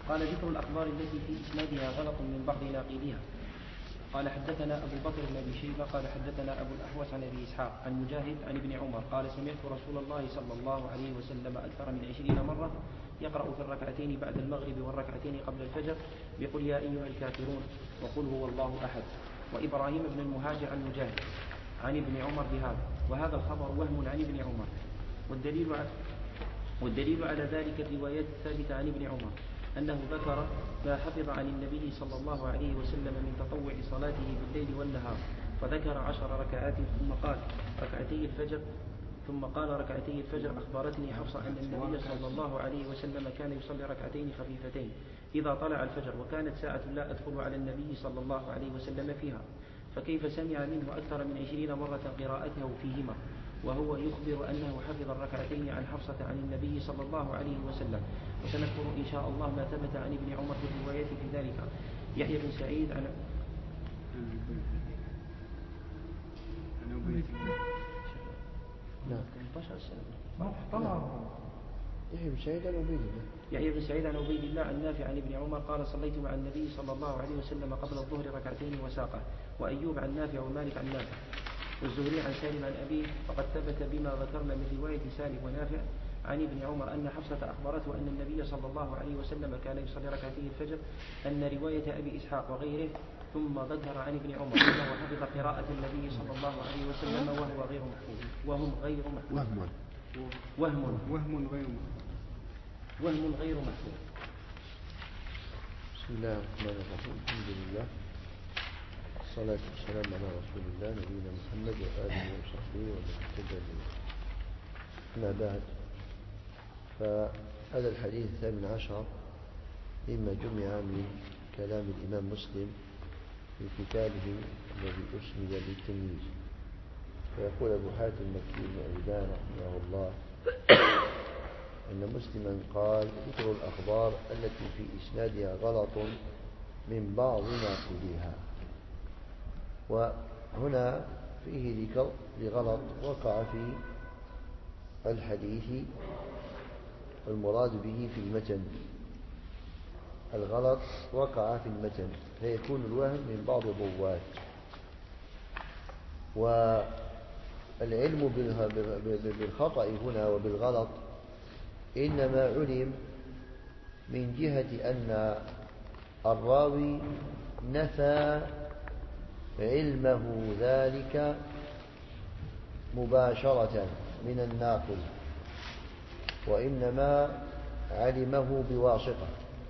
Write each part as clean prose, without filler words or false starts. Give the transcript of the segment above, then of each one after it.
قال ذكر الأخبار التي في إسنادها غلط من بعض ناقليها. قال حدثنا أبو بكر بن أبي شيبة قال حدثنا أبو الأحوص عن أبي إسحاق عن مجاهد عن ابن عمر قال سمعت رسول الله صلى الله عليه وسلم أكثر من 20 مرة يقرأ في الركعتين بعد المغرب والركعتين قبل الفجر بقل يا أيها الكافرون وقل هو الله أحد. وإبراهيم بن المهاجر عن مجاهد عن ابن عمر بهذا، وهذا الخبر وهم عن ابن عمر. والدليل على ذلك الروايات الثابتة عن ابن عمر أنه ذكر ما حفظ عن النبي صلى الله عليه وسلم من تطوع صلاته بالليل والنهار، فذكر 10 ركعات ثم قال ركعتي الفجر أخبرتني حفصة أن النبي صلى الله عليه وسلم كان يصلي ركعتين خفيفتين إذا طلع الفجر، وكانت ساعة لا أدخل على النبي صلى الله عليه وسلم فيها، فكيف سمع منه أكثر من 20 مرة قراءته فيهما وهو يخبر أنه حفظ الركعتين عن حفصة عن النبي صلى الله عليه وسلم. وسنذكر إن شاء الله ما ثبت عن ابن عمر في الروايات في ذلك. يحيى بن سعيد عن يحيى بن سعيد عن عبيد الله عن نافع عن ابن عمر قال صليت مع النبي صلى الله عليه وسلم قبل الظهر ركعتين وساقه. وأيوب عن نافع ومالك عن نافع والزهري عن سالم عن أبيه. فقد ثبت بما ذكرنا من رواية سالم ونافع عن ابن عمر أن حفصة أخبرته أن النبي صلى الله عليه وسلم كان يصلي ركعتي الفجر، أن رواية أبي إسحاق وغيره. ثم ذكر عن ابن عمر أنه حفظ قراءة النبي صلى الله عليه وسلم وهو غير محفوظ وهم غير محفوظ وهم غير محفوظ. بسم الله الرحمن الرحيم. الحمد لله والصلاة والسلام على رسول الله نبينا محمد وآله وصحبه ومن اهتدى بهديه. أما بعد، فهذا الحديث 18 مما جمع من كلام الإمام مسلم في كتابه الذي أسند بالتمييز. فيقول أبو حاتم مكي بن أبي رحمه الله أن مسلما قال ذكر الأخبار التي في إسنادها غلط من بعض ناقليها. وهنا فيه ذكر لغلط وقع في الحديث المراد به في المتن. الغلط وقع في المتن فيكون الوهم من بعض الرواة. والعلم بالخطأ هنا وبالغلط إنما علم من جهة أن الراوي نفى علمه ذلك مباشرة من الناقل، وإنما علمه بواسطة.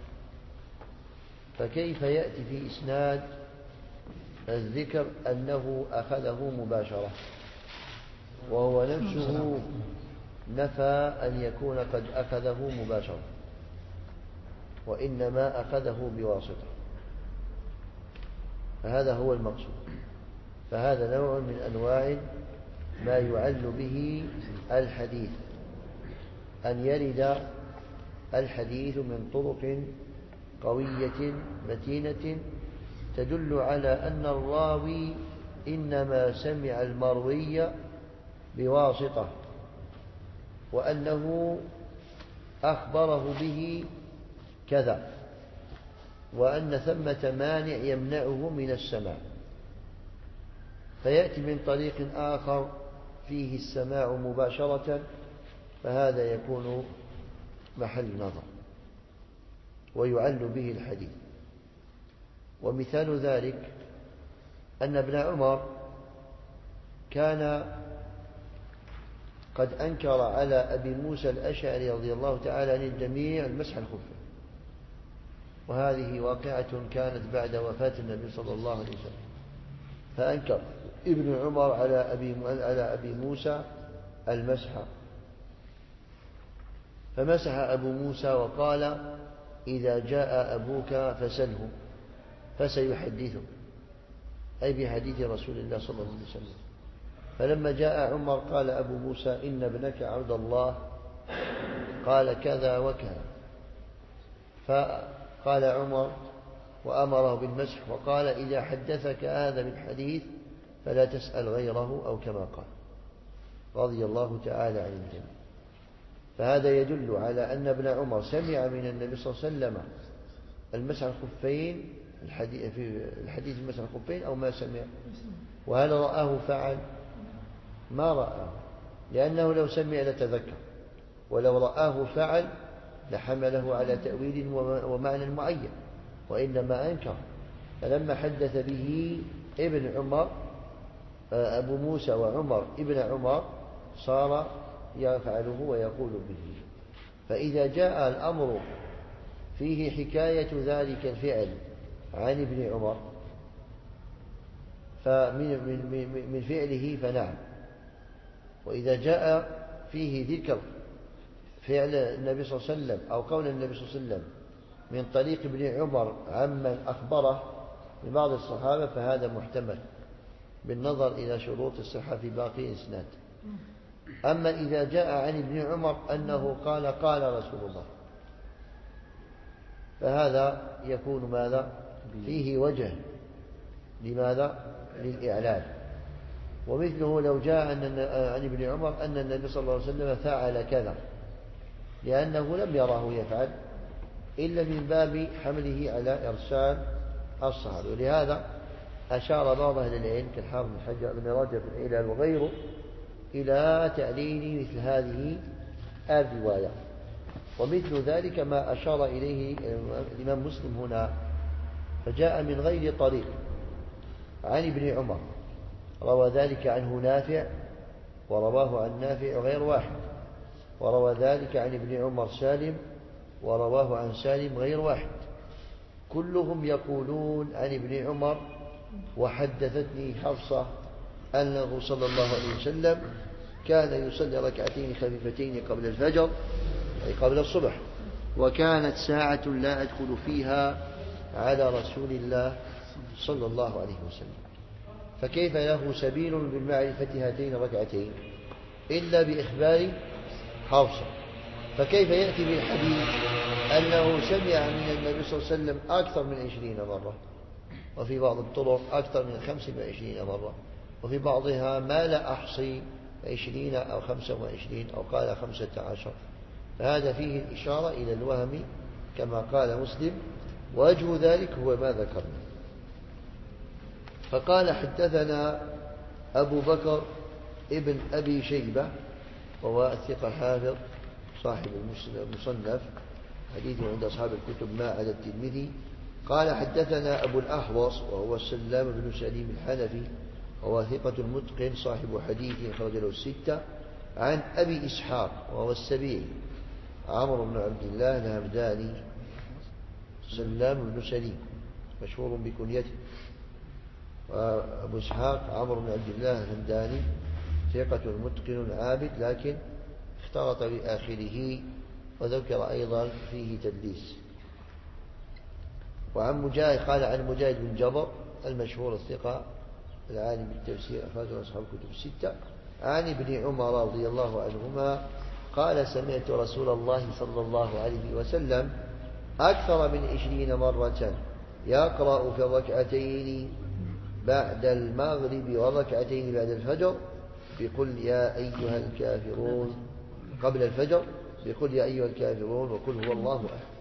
فكيف يأتي في إسناد الذكر أنه أخذه مباشرة وهو نفسه نفى أن يكون قد أخذه مباشرة وإنما أخذه بواسطة؟ فهذا هو المقصود. فهذا نوع من أنواع ما يعل به الحديث، أن يرد الحديث من طرق قوية متينة تدل على أن الراوي إنما سمع المروي بواسطة، وأنه أخبره به كذا، وأن ثمة مانع يمنعه من السماع، فيأتي من طريق آخر فيه السماع مباشرة، فهذا يكون محل نظر ويعل به الحديث. ومثال ذلك أن ابن عمر كان قد أنكر على أبي موسى الأشعري رضي الله تعالى عن الجميع المسح الخفين، وهذه واقعة كانت بعد وفاة النبي صلى الله عليه وسلم. فأنكر ابن عمر على أبي موسى المسح، فمسح أبو موسى وقال إذا جاء أبوك فسله فسيحدثه، أي بحديث رسول الله صلى الله عليه وسلم. فلما جاء عمر قال أبو موسى إن ابنك عبد الله قال كذا وكذا، فقال عمر وأمره بالمسح وقال إذا حدثك هذا بالحديث فلا تسأل غيره، أو كما قال رضي الله تعالى عن الجميع. فهذا يدل على أن ابن عمر سمع من النبي صلى الله عليه وسلم المسح الخفين في الحديث المسح الخفين أو ما سمع؟ وهل رآه فعل؟ ما رآه، لأنه لو سمع لتذكر، ولو رآه فعل لحمله على تأويل ومعنى معين، وإنما أنكر. فلما حدث به ابن عمر أبو موسى وعمر ابن عمر صار يفعله ويقول به. فإذا جاء الأمر فيه حكاية ذلك الفعل عن ابن عمر من فعله فنعم. وإذا جاء فيه ذكر فعل النبي صلى الله عليه وسلم أو قول النبي صلى الله عليه وسلم من طريق ابن عمر عمن أخبره من بعض الصحابة فهذا محتمل بالنظر إلى شروط الصحة في باقي إسناد. أما إذا جاء عن ابن عمر أنه قال قال رسول الله فهذا يكون ماذا؟ فيه وجه لماذا؟ للإعلان. ومثله لو جاء عن ابن عمر أن النبي صلى الله عليه وسلم فعل كذا، لأنه لم يراه يفعل إلا من باب حمله على إرسال الصحابة. ولهذا أشار بعض أهل العلم كالحافظ بن رجب في العلل وغيره إلى تعليل مثل هذه الرواية. ومثل ذلك ما أشار إليه الإمام مسلم هنا، فجاء من غير طريق عن ابن عمر، روى ذلك عنه نافع ورواه عن نافع غير واحد، وروى ذلك عن ابن عمر سالم ورواه عن سالم غير واحد، كلهم يقولون عن ابن عمر وحدثتني حفصة أنه صلى الله عليه وسلم كان يصلي ركعتين خفيفتين قبل الفجر أي قبل الصبح، وكانت ساعة لا أدخل فيها على رسول الله صلى الله عليه وسلم. فكيف له سبيل بالمعرفة هاتين الركعتين إلا بإخبار حفصة؟ فكيف يأتي بالحديث أنه سمع من النبي صلى الله عليه وسلم أكثر من 20 مرة، وفي بعض الطرق أكثر من 25 مرة، وفي بعضها ما لا أحصي 20 أو 25 أو قال 15. فهذا فيه الإشارة إلى الوهم كما قال مسلم، ووجه ذلك هو ما ذكرنا. فقال حدثنا أبو بكر ابن أبي شيبة وهو الثقة حافظ صاحب المصنف حديثه عند أصحاب الكتب ما على الترمذي. قال حدثنا أبو الأحوص وهو السلام بن سليم الحنفي وهو ثقة متقن صاحب حديث أخرج له الستة، عن أبي إسحاق وهو السبيعي عمرو بن عبد الله الهمداني سلام بن سليم مشهور بكنيته، وأبو إسحاق عمرو بن عبد الله الهمداني ثقة متقن عابد لكن اختلط بآخره وذكر أيضا فيه تدليس. وعن مجاهد قال عن مجاهد بن جبر المشهور الثقة العالم بالتفسير أخرجه أصحاب الكتب الستة، عن ابن عمر رضي الله عنهما قال سمعت رسول الله صلى الله عليه وسلم أكثر من 20 مرة يقرأ في الركعتين بعد المغرب والركعتين بعد الفجر بقل يا أيها الكافرون قبل الفجر بقل يا أيها الكافرون وقل هو الله أحد.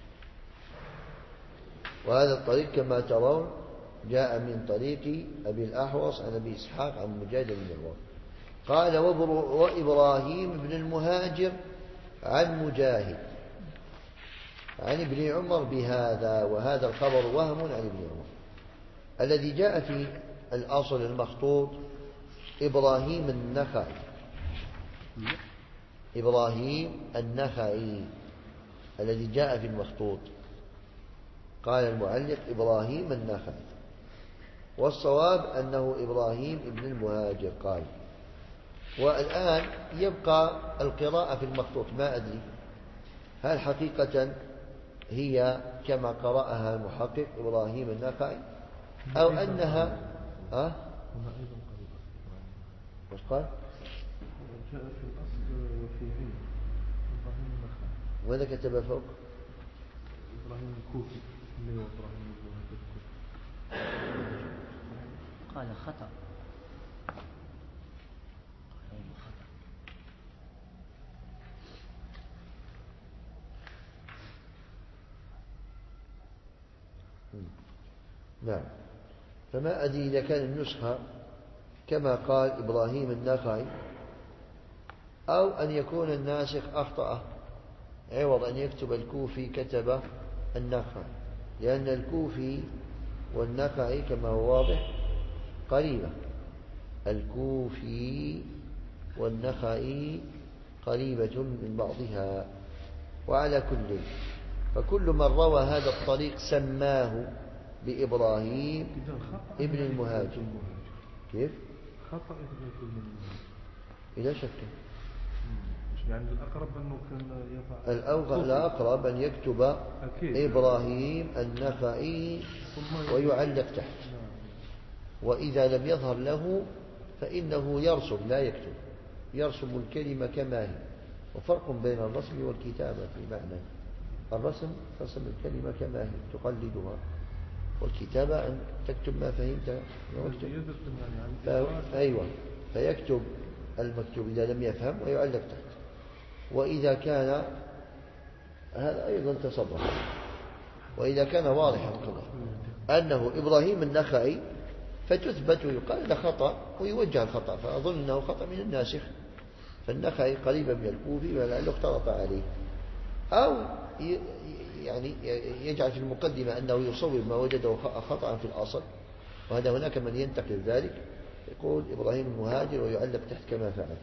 وهذا الطريق كما ترون جاء من طريق أبي الأحوص عن أبي إسحاق عن مجاهد بن عمر. قال وإبراهيم بن المهاجر عن مجاهد عن ابن عمر بهذا، وهذا الخبر وهم عن ابن عمر. الذي جاء في الأصل المخطوط إبراهيم النخعي، إبراهيم النخعي الذي جاء في المخطوط، قال المعلق إبراهيم النخعي، والصواب أنه إبراهيم ابن المهاجر قال. والآن يبقى القراءة في المخطوط، ما أدري هل حقيقة هي كما قرأها المحقق إبراهيم النخعي أو أنها وش قال؟ جاء في الأصل في علم إبراهيم النخعي. وإذا كتب فوق إبراهيم الكوفي اللي هو إبراهيم الكوفي قال خطأ. نعم. فما أدري إذا كان النسخة كما قال إبراهيم النخعي، أو أن يكون الناسخ أخطأ، عوض أن يكتب الكوفي كتب النخعي، لأن الكوفي والنخعي كما هو واضح قريبة. الكوفي والنخعي قريبة من بعضها. وعلى كل، فكل من روى هذا الطريق سماه بإبراهيم ابن المهاجر. كيف؟ خطأ يكون من إذا شك يعني الأقرب أنه كان يضع الأقرب أن يكتب أكيد. إبراهيم النخعي ويعلق تحت. وإذا لم يظهر له فإنه يرسم، لا يكتب، يرسم الكلمة كما هي. وفرق بين الرسم والكتابة في معنى. الرسم رسم الكلمة كما هي تقلدها، والكتابة أن تكتب ما فهمت. أيوة، فيكتب المكتوب إذا لم يفهم ويعلق تحت. وإذا كان هذا أيضا تصرف، وإذا كان واضحا كذا أنه إبراهيم النخعي فتثبت ويقال له خطأ ويوجه الخطأ، فأظن أنه خطأ من الناسخ، فالنخعي قريبا من الكوفي ولعله اختلط عليه. أو يعني يجعل في المقدمة أنه يصوب ما وجده خطأ في الأصل، وهذا هناك من ينتقل ذلك، يقول إبراهيم المهاجر ويعلق تحت كما فعل.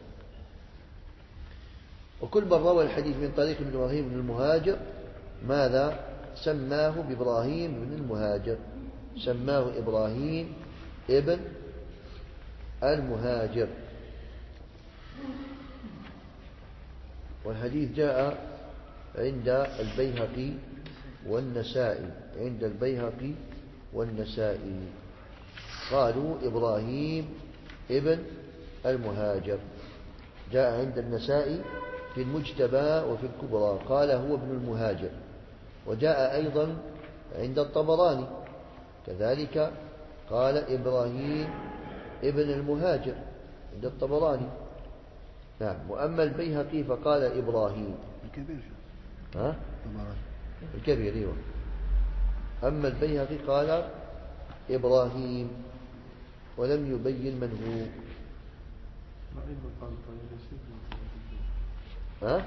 وكل من روى الحديث من طريق إبراهيم بن المهاجر ماذا؟ سماه بإبراهيم بن المهاجر، سماه إبراهيم ابن المهاجر. والحديث جاء عند البيهقي والنسائي، عند البيهقي والنسائي قالوا إبراهيم ابن المهاجر. جاء عند النسائي في المجتبى وفي الكبرى قال هو ابن المهاجر. وجاء أيضا عند الطبراني كذلك قال إبراهيم ابن المهاجر عند الطبراني. نعم. وأما البيهقي فقال إبراهيم الكبير. ها؟ الكبير ايوه. أما البيهقي قال إبراهيم ولم يبين من هو. ها؟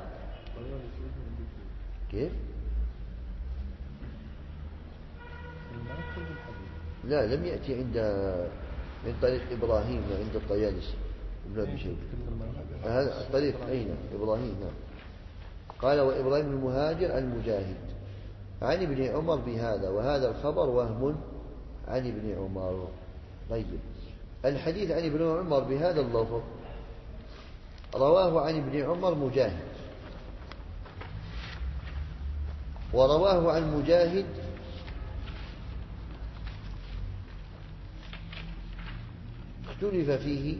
كيف؟ لا، لم يأتي عند من طريق إبراهيم عند الطيالسي ابن أبي شيبة. هذا الطريق أين؟ إبراهيم. نعم. قال وإبراهيم المهاجر المجاهد عن ابن عمر بهذا، وهذا الخبر وهم عن ابن عمر. طيب، الحديث عن ابن عمر بهذا اللفظ رواه عن ابن عمر مجاهد، ورواه عن مجاهد اختلف فيه،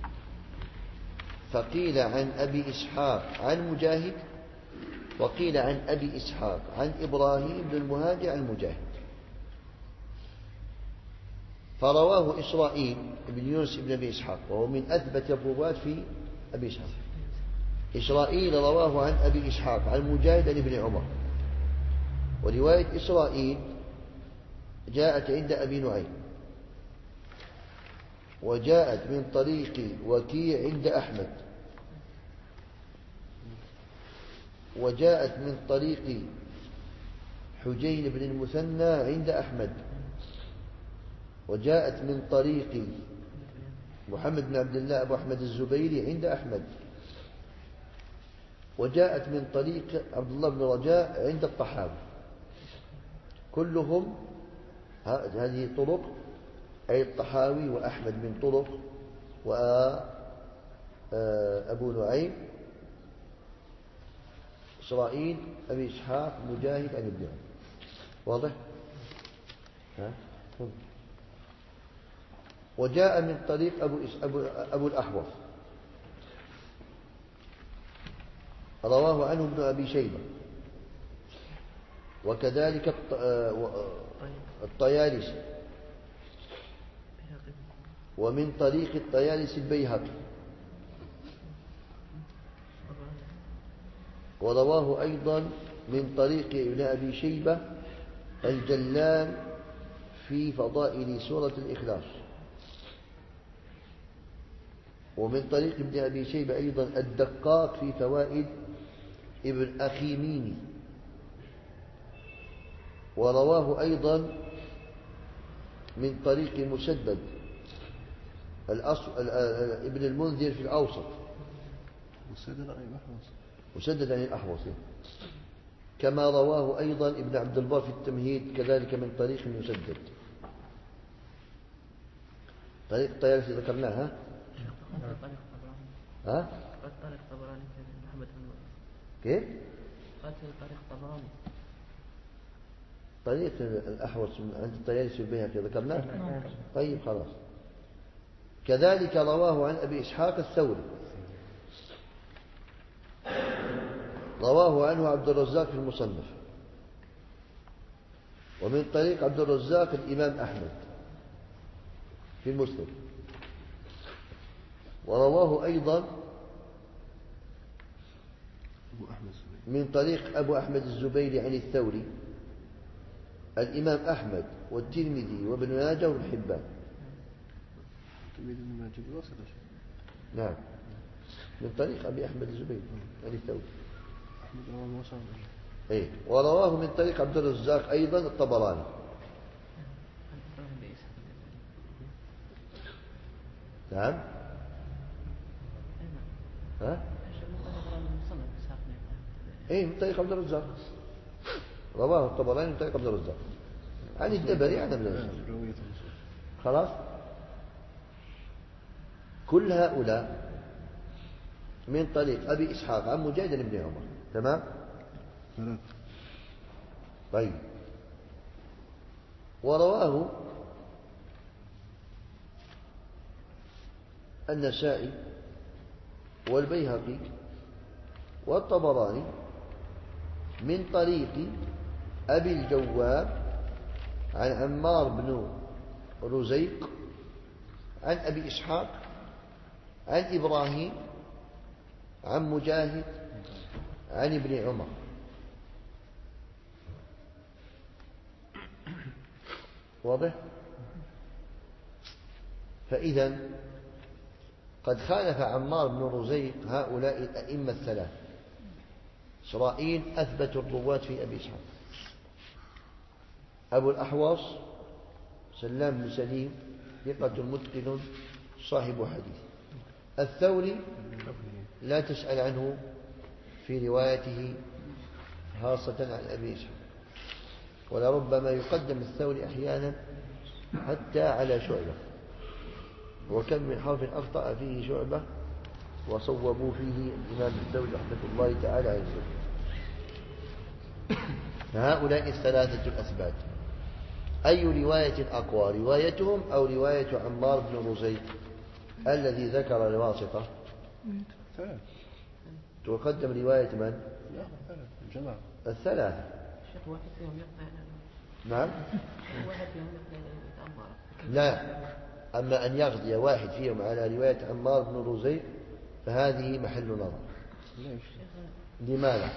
فقيل عن أبي إسحاق عن مجاهد، وقيل عن أبي إسحاق عن إبراهيم بن المهاجر عن مجاهد. فرواه إسرائيل بن يونس بن أبي إسحاق، وهو من أثبت الرواة في أبي إسحاق. إسرائيل رواه عن أبي إسحاق عن مجاهد عن ابن عمر. ورواية إسرائيل جاءت عند أبي نعيم، وجاءت من طريق وكيع عند أحمد، وجاءت من طريق حجين بن المثنى عند أحمد، وجاءت من طريق محمد بن عبد الله أبو أحمد الزبيري عند أحمد، وجاءت من طريق عبد الله بن رجاء عند الطحاوي. كلهم هذه طرق، أي الطحاوي وأحمد من طرق، وأبو نعيم إسرائيل أبي إسحاق مجاهد عن ابن عمر. واضح؟ وجاء من طريق أبو الأحوص رواه عنه ابن أبي شيبة، وكذلك الطيالسي، ومن طريق الطيالسي البيهقي، ورواه أيضا من طريق ابن أبي شيبة الجلال في فضائل سورة الإخلاص. ومن طريق ابن أبي شيبة أيضا الدقاق في فوائد ابن أخي ميني. ورواه أيضا من طريق مسدد ابن المنذر في الأوسط. مسدد عن الأحوص، كما رواه أيضا ابن عبد البر في التمهيد كذلك من طريق مسدد. طريق الطيالسي ذكرناها. ها؟ طريق طبراني محمد بن كيف؟ طريق طبراني. طريق الأحوص عند الطيالسي والبيهقي ذكرناه. طيب خلاص. كذلك رواه عن أبي إسحاق الثوري، رواه عنه عبد الرزاق في المصنف، ومن طريق عبد الرزاق الإمام أحمد في المسند، ورواه أيضا من طريق أبو أحمد الزبيري عن الثوري الإمام أحمد والترمذي وابن ماجه وابن حبان. نعم، من طريق أبي أحمد الزبيري عن الثوري. إيه، ورواه من طريق عبد الرزاق أيضا الطبراني. نعم. ها؟ إيه، من طريق عبد الرزاق، رواه الطبراني من طريق عبد الرزاق عن الدبري عن ابن مسعود. خلاص. كل هؤلاء من طريق أبي إسحاق عن مجاهد بن عمر. تمام. طيب. ورواه النسائي والبيهقي والطبراني من طريق أبي الجواب عن عمار بن رزيق عن أبي إسحاق عن إبراهيم عن مجاهد عن ابن عمر. واضح؟ فإذا قد خالف عمار بن رزيق هؤلاء الأئمة الثلاث. إسرائيل أثبت الرواة في أبي إسحاق. أبو الأحوص سلام بن سليم ثقة متقن صاحب حديث. الثوري لا تسأل عنه في روايته خاصة عن أبي إسحاق، ولربما يقدم الثوري أحيانا حتى على شعبة، وكم من حرف أخطأ فيه شعبة وصوبوا فيه الإمام الثوري رحمة الله تعالى عليه. فهؤلاء الثلاثة الأثبات أي رواية أقوى، روايتهم أو رواية عمار بن رزيق الذي ذكر الواسطة؟ تقدم رواية من؟ الثلاثة. واحد فيهم يقطع. نعم. واحد فيهم يقطع. لا، أما أن يقضي واحد فيهم على رواية عمار بن رزيق فهذه محل نظر. لماذا؟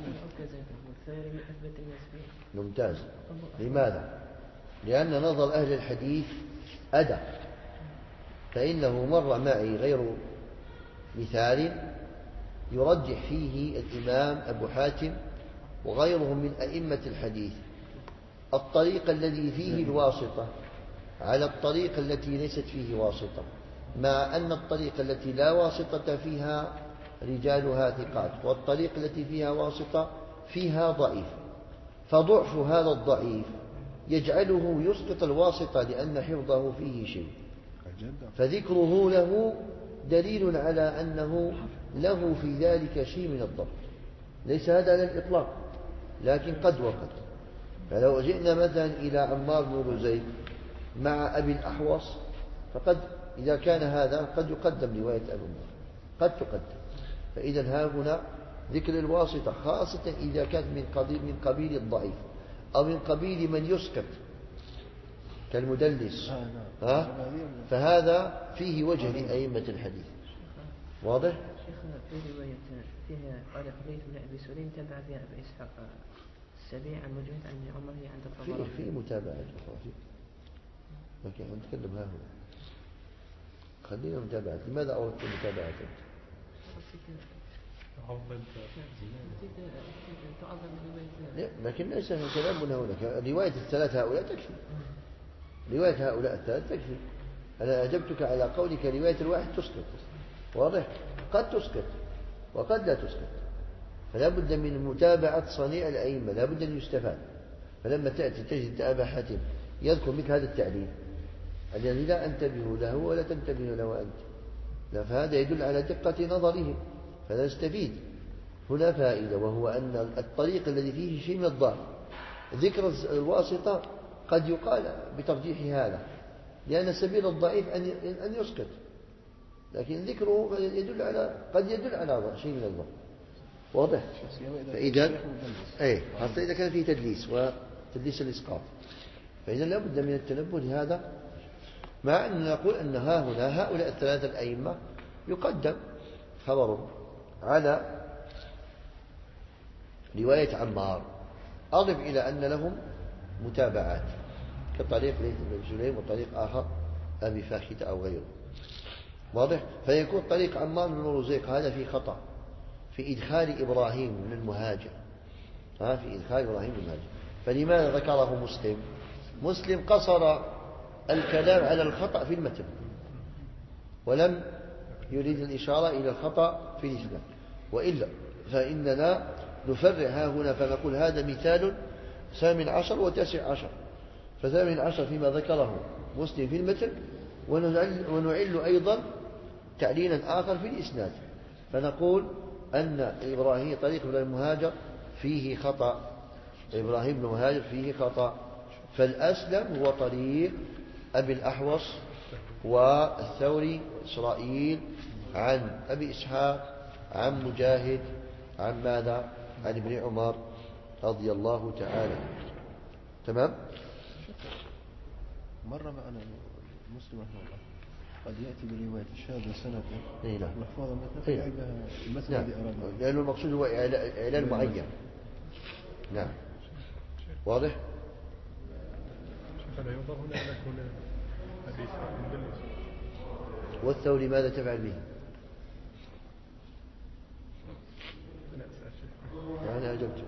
ممتاز. لماذا؟ لأن نظر أهل الحديث أدى، فإنه مر معي غير مثال يرجح فيه الإمام أبو حاتم وغيرهم من أئمة الحديث الطريق الذي فيه الواسطة على الطريق التي ليست فيه واسطة، مع أن الطريق التي لا واسطة فيها رجالها ثقات، والطريق التي فيها واسطة فيها ضعيف، فضعف هذا الضعيف يجعله يسقط الواسطة لأن حفظه فيه شيء، فذكره له دليل على أنه له في ذلك شيء من الضبط. ليس هذا على الإطلاق، لكن قد وقد. فلو جئنا مثلا إلى عمار بن رزيق مع أبي الأحوص فقد إذا كان هذا قد يقدم رواية أبي النضر، قد تقدم. فإذا ها هنا ذكر الواسطة خاصة إذا كانت من قبيل الضعيف أو من قبيل من يسكت كالمدلس، فهذا فيه وجه لأئمة الحديث. واضح؟ شيخ في رواية فيها قال حديث بن أبي سليم تبع فيها أبي إسحاق السبيع عن مجاهد عن عمر عند الطبراني. في متابعة لكن نتكلم ها هنا. خلينا متابعة. لماذا أردت متابعة؟ لكن ليس كلامنا هناك. رواية الثلاث هؤلاء تكفي. رواية هؤلاء الثلاث تكفي. أنا أجبتك على قولك رواية الواحد تسكت. واضح؟ قد تسكت وقد لا تسكت. فلا بد من متابعة صنيع الأئمة، لا بد أن يستفاد. فلما تأتي تجد أبا حاتم يذكر مثل هذا التعليل الذي لا أنتبه له ولا تنتبه له أنت، لا، فهذا يدل على دقة نظره، فنستفيد هنا فائدة، وهو أن الطريق الذي فيه شيء من الضعف ذكر الواسطة قد يقال بترجيح هذا، لأن سبيل الضعيف أن يسكت، لكن ذكره قد يدل على شيء من الضعف. واضح؟ فإذا حتى إذا كان فيه تدليس وتدليس الإسقاط، فإذا لا بد من التنبه لهذا، مع أن نقول أن هنا هؤلاء الثلاثة الأئمة يقدم خبرهم على رواية عمار، أضف إلى أن لهم متابعات كطريق ليث بن سليم وطريق آخر أبي فاخته أو غيره. واضح؟ فيكون طريق عمار بن رزيق هذا في خطأ في إدخال إبراهيم بن المهاجر، في إدخال إبراهيم بن المهاجر. فلماذا ذكره مسلم قصر الكلام على الخطأ في المتن ولم يريد الإشارة إلى الخطأ في الإسناد، وإلا فإننا نفرع ها هنا فنقول هذا مثال 18 و19. ف18 فيما ذكره مسلم في المتن، ونعل أيضا تعليلا آخر في الإسناد، فنقول أن طريق ابن المهاجر فيه خطأ، إبراهيم بن المهاجر فيه خطأ، فالأسلم هو طريق أبي الأحوص والثوري إسرائيل عن أبي إسحاق عن مجاهد عن ماذا؟ عن ابن عمر رضي الله تعالى. تمام؟ مرة معنا مسلم رحمه الله قد يأتي برواية الشاذ سنة محفوظة مثلا عندها المثل الذي أراده، لأنه المقصود هو إعلان معين. نعم. واضح؟ فلا ينظر هنا أن يكون أبي إسحاق مدلس. والثوري ماذا تفعل به؟ أنا أجبتك.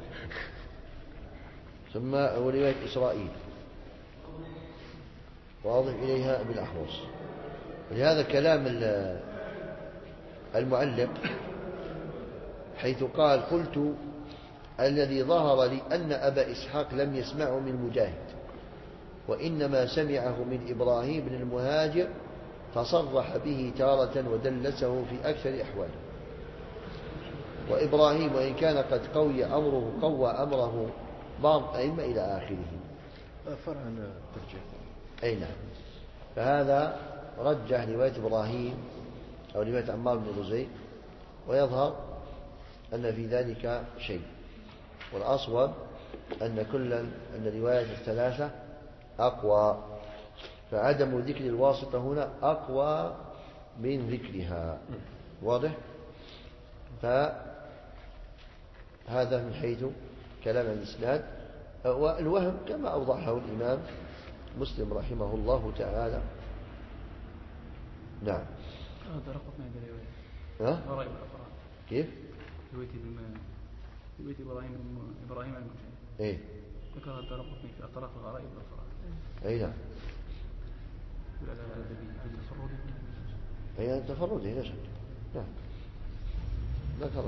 ثم رواية إسرائيل وأضف إليها بالأحوص. ولهذا كلام المعلق حيث قال قلت الذي ظهر لي أن أبا إسحاق لم يسمعه من مجاهد، وإنما سمعه من إبراهيم بن المهاجر، فصرح به تارة ودلسه في أكثر أحواله. وإبراهيم وإن كان قد قوى أمره بعض أئمة إلى آخره. فرع عن الترجيح. أي نعم. فهذا رجح رواية إبراهيم أو رواية عمار بن رزيق، ويظهر أن في ذلك شيء، والأصوب أن رواية الثلاثة أقوى، فعدم ذكر الواسطة هنا أقوى من ذكرها. واضح؟ فهذا من حيث كلام الإسناد. والوهم كما أوضحه الإمام مسلم رحمه الله تعالى. نعم. هذا رقم برواية غرائب الأفراد. كيف؟ رواية إبراهيم المجاهد. إيه. ذكر الدرقطني في أطراف غرائب الأفراد. أي نعم. هي تفردي لا شك. نعم. ذكر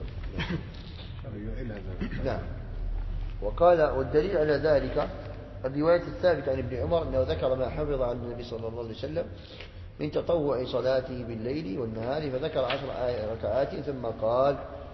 نعم. وقال والدليل على ذلك الرواية الثابتة عن ابن عمر أنه ذكر ما حفظ عن النبي صلى الله عليه وسلم من تطوع صلاته بالليل والنهار، فذكر 10 ركعات ثم قال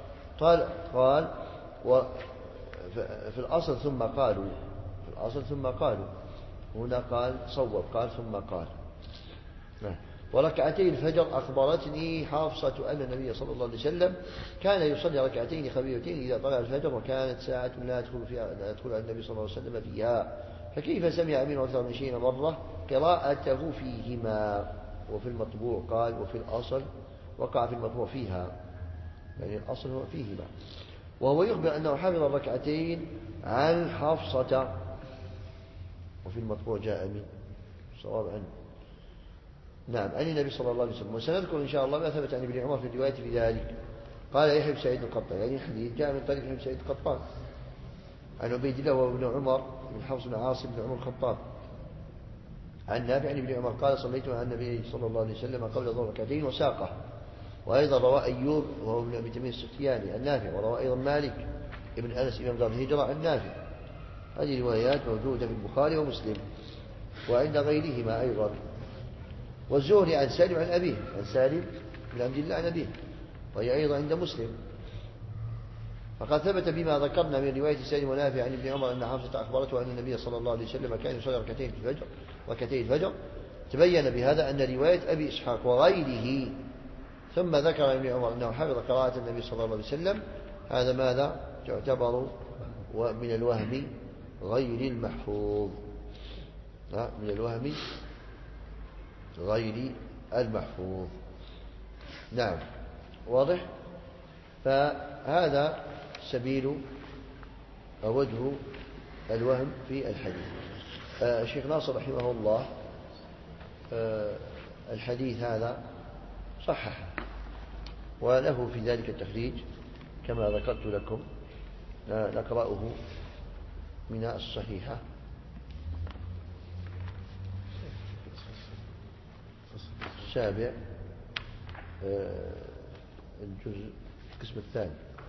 في الأصل ثم قالوا هنا قال صوب، قال ثم قال. وركعتي الفجر أخبرتني حافصة أن النبي صلى الله عليه وسلم كان يصلي ركعتين خفيفتين إذا طلع الفجر، وكانت ساعة لا يدخل النبي صلى الله عليه وسلم فيها، فكيف سمع منه أكثر من 20 مرة قراءته فيهما. وفي المطبوع قال وفي الأصل وقع في المطبوع فيها، يعني الأصل هو فيهما. وهو يخبر أنه حفظ الركعتين عن حفصة، وفي المطبوع جاء من الصواب عنه. نعم، عن النبي صلى الله عليه وسلم. وسنذكر إن شاء الله ما ثبت عن ابن عمر في الرواية في ذلك. قال يحيى بن سعيد القطان، يعني الحديث جاء من طريق يحيى بن سعيد القطان عن عبيد الله وابن عمر بن حفص بن عاصم بن عمر الخطاب عن نافع عن ابن عمر قال صليت مع النبي صلى الله عليه وسلم قبل ظهر ركعتين وساقه. وأيضا روى أيوب وهو ابن أبي تميم السختياني عن نافع، وروى أيضا مالك ابن أنس إمام دار الهجرة عن نافع. هذه روايات موجودة في البخاري ومسلم وعند غيرهما أيضا. والزهري عن سالم عن أبيه، عن سالم بن عبد الله عن أبيه، وهي أيضا عند مسلم. فقد ثبت بما ذكرنا من رواية سالم ونافع عن ابن عمر أن حفصة أخبرته أن النبي صلى الله عليه وسلم كان يصلي ركعتين الفجر. تبين بهذا أن رواية أبي إسحاق وغيره. ثم ذكر عن ابن عمر أنه حفظ قراءة النبي صلى الله عليه وسلم. هذا ماذا تعتبر من الوهم غير المحفوظ، من الوهم غير المحفوظ. نعم، واضح. فهذا سبيل وجه الوهم في الحديث. الشيخ ناصر رحمه الله الحديث هذا صحح، وله في ذلك التخريج كما ذكرت لكم. نقرأه من الصحيحة. السابع الجزء القسم الثاني.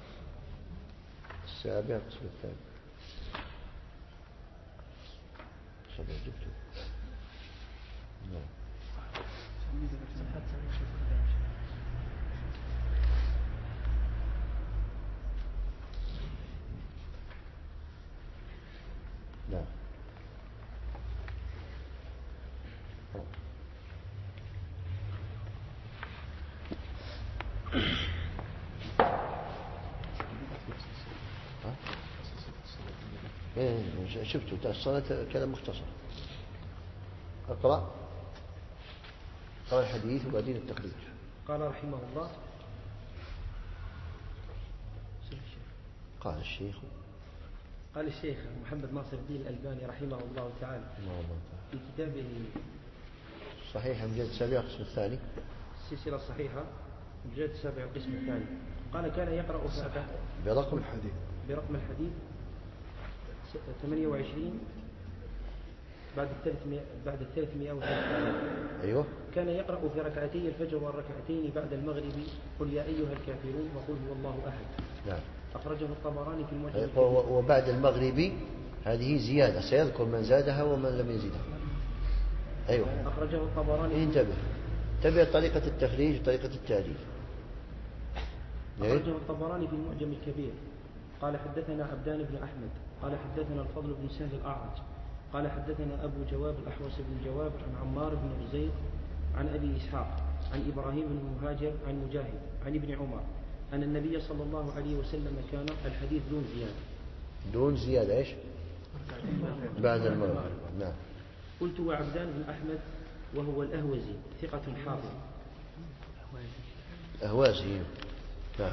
السابع القسم الثاني. سبع جبته. نعم. نعم. شفته الصلاة كلام مختصر. اقرأ الحديث وبعدين التخريج. قال رحمه الله. قال الشيخ محمد ناصر الدين الألباني رحمه الله تعالى في كتابه صحيح مجلد 7 القسم الثاني، السلسلة الصحيحة مجلد 7 القسم الثاني. قال كان يقرأ برقم الحديث 28 بعد 300 أيوة. كان يقرأ في ركعتي الفجر والركعتين بعد المغرب قل يا أيها الكافرون وقل هو الله أحد. نعم. أخرجه الطبراني في المعجم. وبعد المغرب هذه زيادة، سيذكر من زادها ومن لم يزدها. أيوة. أخرجه الطبراني. انتبه طريقة التخريج وطريقة التعريف. أخرجه الطبراني في المعجم الكبير. قال حدثنا عبدان بن أحمد قال حدثنا الفضل بن سهل الأعرج قال حدثنا أبو جواب الأحوص بن جواب عن عمار بن عزير عن أبي إسحاق عن إبراهيم بن مهاجر عن مجاهد عن ابن عمر أن النبي صلى الله عليه وسلم كان الحديث دون زيادة إيش؟ بعد المغرب. نعم. قلت وعبدان بن أحمد وهو الأهوزي ثقة حافظ. أهوازي. نعم.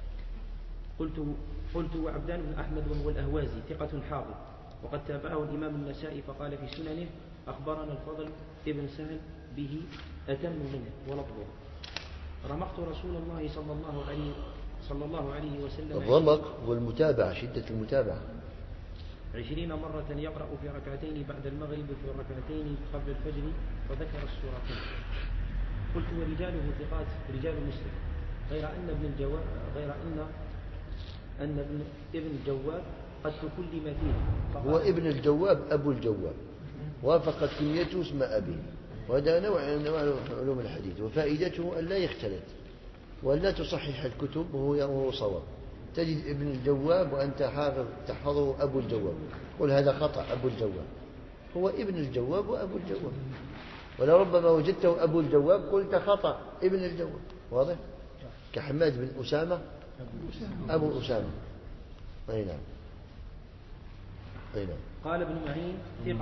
قلت وعبدان بن أحمد وهو الأهوازي ثقة حافظ، وقد تابعه الإمام النسائي فقال في سننه أخبرنا الفضل ابن سهل به أتم منه ولفظه. رمقت رسول الله صلى الله عليه وسلم. الرمق والمتابعة، شدة المتابعة. 20 مرة يقرأ في ركعتين بعد المغرب في الركعتين قبل الفجر وذكر السورتين. قلت ورجاله ثقات رجال مسلم غير أن ابن الجواب قد تكلم فيه. هو ابن الجواب أبو الجواب، وافقت كنيته اسم أبيه، وهذا نوع من علوم الحديث، وفائدته أن لا يختلط وأن لا تصحح الكتب وهو صواب. تجد ابن الجواب وأنت تحفظه أبو الجواب، قل هذا خطأ أبو الجواب، هو ابن الجواب وأبو الجواب. ولربما وجدته أبو الجواب قلت خطأ ابن الجواب. واضح؟ كحماد بن أسامة أبو أسامة. أي نعم. قال ابن معين ثقة.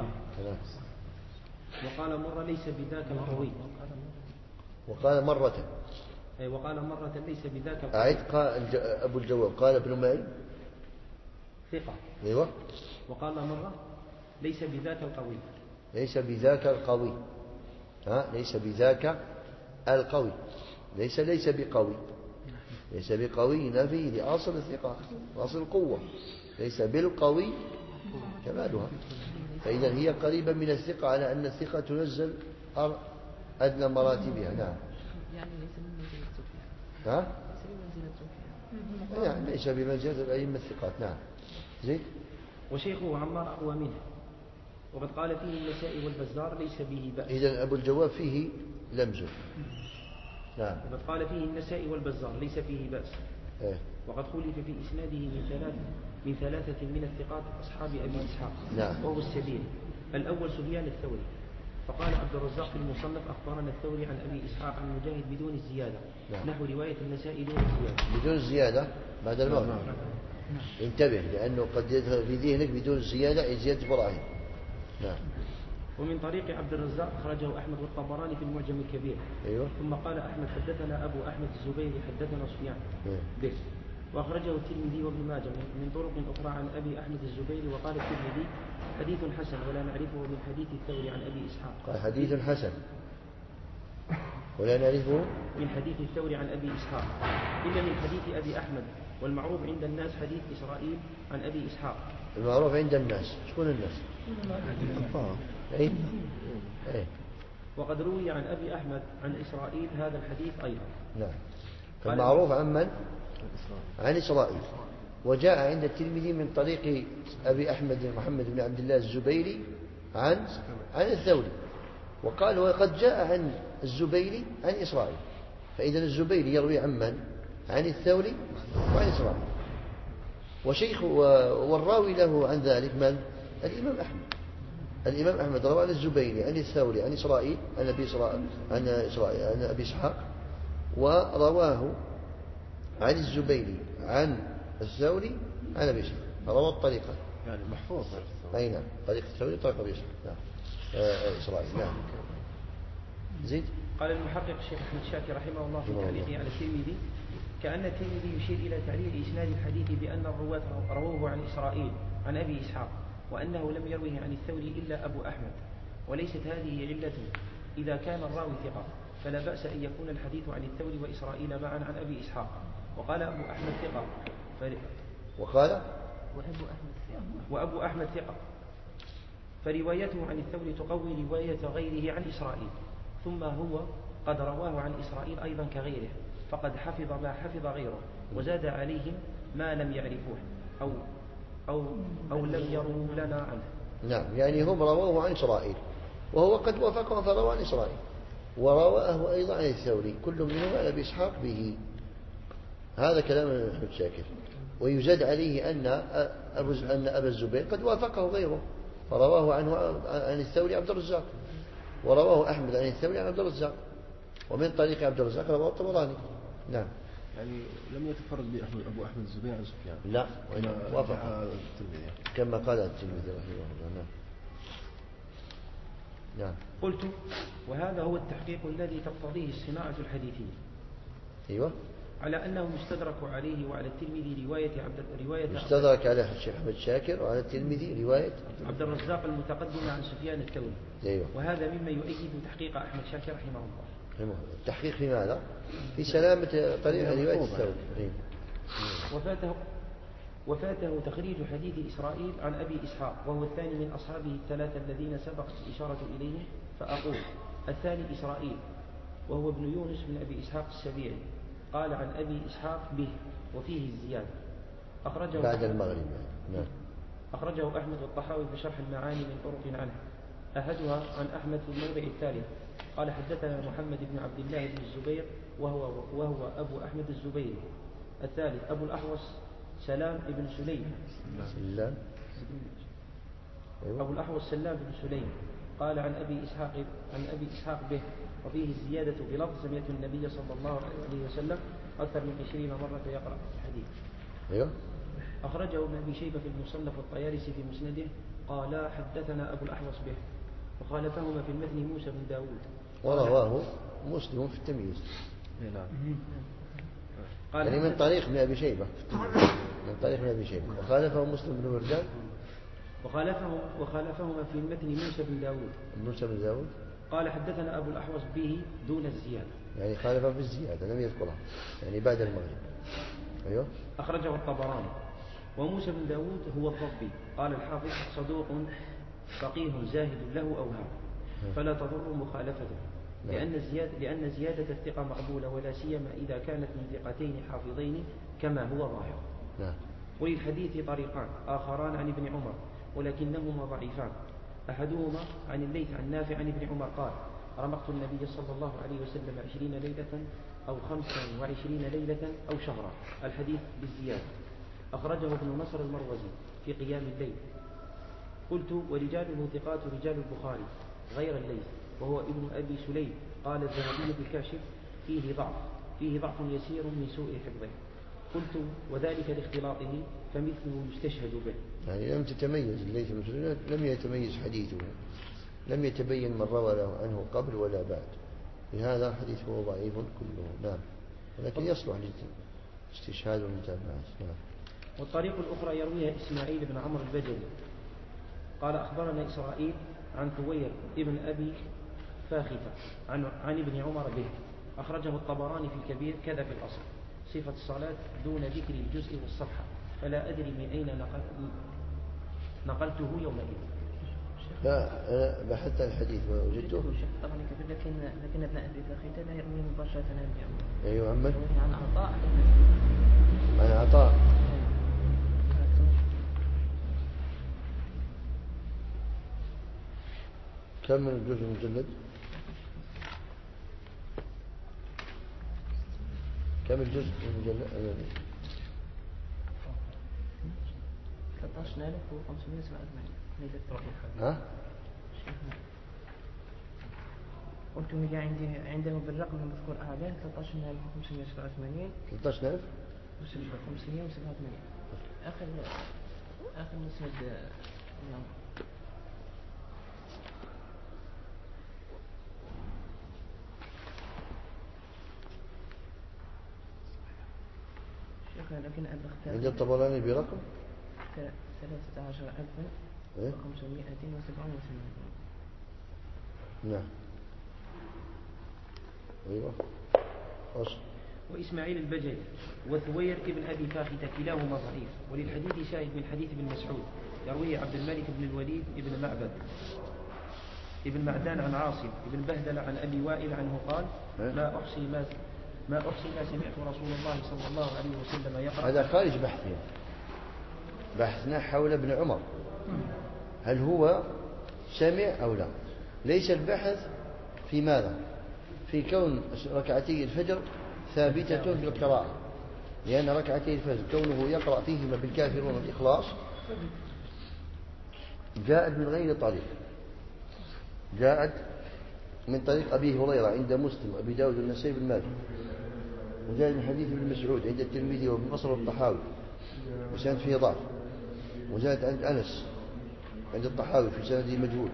وقال مرة ليس بذاك القوي. وقال مرة ليس بذاك القوي. أعيد. قال أبو الجواب قال ابن معين ثقة. أيوة. وقال مرة ليس بذاك القوي. ليس بذاك القوي. ليس بذاك القوي، ليس بقوي. ليس بقوي نفي لأصل الثقة وأصل القوة. ليس بالقوي كمالها، فإذا هي قريبة من الثقة على أن الثقة تنزل أدنى مراتبها. نعم. يعني ليس بمنزلة سفيان. يعني ليس بمنزلة الأئمة الثقات. نعم. زين. وشيخه عمار أقوى منه، وقد قال فيه النسائي والبزار ليس به بأس. إذن أبو الجواب فيه لمز. نعم. وقد قال فيه النسائي والبزار ليس فيه بأس. وقد خلف في إسناده من ثلاثة من الثقات أصحاب أبي إسحاق. نعم. وهو السبيل. الأول سفيان الثوري، فقال عبد الرزاق في المصنف أخبرنا الثوري عن أبي إسحاق عن مجاهد بدون الزيادة. نعم. نحو رواية النسائي دون الزيادة. بدون الزيادة بعد المغرب. انتبه، لأنه قد يدخل في ذهنك بدون الزيادة أي زيادة إبراهيم. نعم. ومن طريق عبد الرزاق أخرجه أحمد والطبراني في المعجم الكبير. أيوة. ثم قال أحمد حدثنا أبو أحمد الزبيري حدثنا سفيان به. وأخرجه الترمذي وابن ماجه من طرق أخرى عن أبي أحمد الزبيري. وقال الترمذي حديث حسن ولا نعرفه من حديث الثوري عن أبي إسحاق. قال حديث حسن ولا نعرفه من حديث الثوري عن أبي إسحاق إلا من حديث أبي أحمد. والمعروف عند الناس حديث إسرائيل عن أبي إسحاق. المعروف عند الناس شكون الناس؟ أي. وقد روي عن أبي أحمد عن إسرائيل هذا الحديث أيضا. نعم. فالمعروف عن من؟ عن إسرائيل. وجاء عند الترمذي من طريق أبي أحمد محمد بن عبد الله الزبيري عن الثوري. وقال وقد جاء عن الزبيري عن إسرائيل. فإذا الزبيري يروي عن من؟ عن الثوري وعن إسرائيل. وشيخ والراوي له عن ذلك من؟ الإمام أحمد. الإمام أحمد روى عن الزبيري عن الثوري عن إسرائيل عن أبي إسحاق، ورواه عن الزبيري عن الثوري عن أبي إسحاق. روى الطريقة يعني محفوظ. أي نعم. طريقة الثوري طريقة أبي إسحاق. نعم. إسرائيل. نعم. زيد. قال المحقق الشيخ أحمد شاكر رحمه الله في تعليقه على الترمذي: كأن الترمذي يشير إلى تعليل إسناد الحديث بأن الرواة رووه عن إسرائيل عن أبي إسحاق، وأنه لم يروه عن الثوري إلا أبو أحمد. وليست هذه علته. إذا كان الراوي ثقة فلا بأس أن يكون الحديث عن الثوري وإسرائيل معا عن أبي إسحاق. وقال أبو أحمد ثقة وأبو أحمد ثقة، فروايته عن الثوري تقوي رواية غيره عن إسرائيل. ثم هو قد رواه عن إسرائيل أيضا كغيره، فقد حفظ ما حفظ غيره وزاد عليهم ما لم يعرفوه أو لم يروا لنا عنه. نعم. يعني هم رواه عن إسرائيل وهو قد وافقهم فروى عن إسرائيل، ورواه أيضا عن الثوري، كل منهم عن أبي إسحاق به. هذا كلام أحمد شاكر. ويزاد عليه أن أبا الزبير قد وافقه غيره فرواه عنه عن الثوري عبد الرزاق، ورواه أحمد عن الثوري عن عبد الرزاق، ومن طريق عبد الرزاق رواه الطبراني. نعم. يعني لم يتفرد به أبو أحمد الزبير عن سفيان. لا، وافق كما قال الترمذي رحمه الله. نعم. قلت: وهذا هو التحقيق الذي تقتضيه الصناعة الحديثية. أيوة. على أنه مستدرك عليه وعلى الترمذي رواية مستدرك على الشيخ أحمد شاكر وعلى الترمذي رواية عبد الرزاق المتقدمة عن سفيان الثوري. أيوة. وهذا مما يؤيد تحقيق أحمد شاكر رحمه الله. التحقيق في ماذا؟ في سلامة طريق رواية الثوري. وفاته تخريج حديث إسرائيل عن أبي إسحاق، وهو الثاني من أصحابه الثلاثة الذين سبقت الإشارة إليهم. فأقول: الثاني إسرائيل، وهو ابن يونس من أبي إسحاق السبيعي، قال عن أبي إسحاق به وفيه الزيادة. أخرجه بعد المغرب. نعم. أخرجه أحمد والطحاوي في شرح المعاني من طرق عنه. أحدها عن أحمد في الموضع الثالث قال: حدثنا محمد بن عبد الله بن الزبير وهو أبو أحمد الزبيري. الثالث أبو الأحوص سلام بن سليم. أبو الأحوص سلام بن سليم قال عن أبي إسحاق به وفيه الزيادة بلفظ: سمعت النبي صلى الله عليه وسلم أكثر من 20 مرة يقرأ الحديث. أيوه. أخرجه ابن أبي شيبة في المصنف والطيالسي في مسنده قال: حدثنا أبو الأحوص به. وخالفهما في المتن موسى بن داود، ورواه مسلم في التمييز. يعني من طريق ابن أبي شيبة، وخالفه مسلم بن وردان وخالفهما في المتن موسى بن داود. موسى بن داود قال حدثنا أبو الأحوص به دون الزيادة، يعني خالفه في الزيادة لم يذكرها، يعني بعد المغرب. أيوه. أخرجه الطبراني. وموسى بن داود هو الضبي. قال الحافظ صدوق فقيه زاهد له أوهام فلا تضر مخالفته، لأن زيادة الثقة مقبولة، ولا سيما إذا كانت من ثقتين حافظين كما هو ظاهر. وللحديث طريقان آخران عن ابن عمر ولكنهما ضعيفان. أحدهما عن الليث عن نافع عن ابن عمر قال رمقت النبي صلى الله عليه وسلم 20 ليلة أو 25 ليلة أو شهرا. الحديث بالزيادة. أخرجه ابن نصر المروزي في قيام الليل. قلت ورجاله ثقات رجال البخاري غير الليث وهو ابن أبي سليم. قال الذهبي في الكاشف فيه ضعف يسير من سوء حفظه. قلت وذلك لاختلاطه فمثله يستشهد به. يعني لم تتميز الليث بن سليم، لم يتميز حديثه، لم يتبين من روى عنه قبل ولا بعد، لهذا حديثه ضعيف كله. نعم. ولكن يصلح للاستشهاد والمتابعة. نعم. والطريق الأخرى يرويها إسماعيل بن عمرو البجلي قال أخبرنا إسرائيل عن ثوير ابن أبي فاخته عن ابن عمر به. أخرجه الطبراني في الكبير كذا في الأصل. صفة الصلاة دون ذكر الجزء والصفحة، فلا أدري من أين نقلته يومئذ. لا بحثت الحديث ووجدته طبعا كبير، لكن ابن أبي فاخته لا يروي مباشرة عن ابن عمر. أيوة عمد عن عطاء. عن عطاء. كم من الجزء المجلد؟ كم الجزء المجلد؟ 13587. ها؟ قلت عنده بالرقم المذكور أعلاه 13587. 13587. آخر مسند اليوم. لكن عند الطبراني برقم 13587. نعم. أيوة. وإسماعيل البجلي وثوير ابن أبي فاخته كلاهما ضعيف. وللحديث شاهد من حديث ابن مسعود يرويه عبد الملك بن الوليد ابن معبد ابن معدان عن عاصم ابن بهدل عن أبي وائل عنه قال ما أحصي ما سمعت رسول الله صلى الله عليه وسلم يقرأ. هذا خارج بحثنا، بحثنا حول ابن عمر هل هو سمع أو لا. ليس البحث في ماذا؟ في كون ركعتي الفجر ثابتة بالقراءة، لأن ركعتي الفجر كونه يقرأ فيهما بالكافرون والإخلاص جاءت من غير طريق، جاءت من طريق أبي هريرة عند مسلم وأبي داود والنسائي بن ماجه، وجاء من حديث ابن مسعود عند الترمذي وابن نصر والطحاوي وسند فيه ضعف، وجاءت عند أنس عند الطحاوي في سنده مجهول،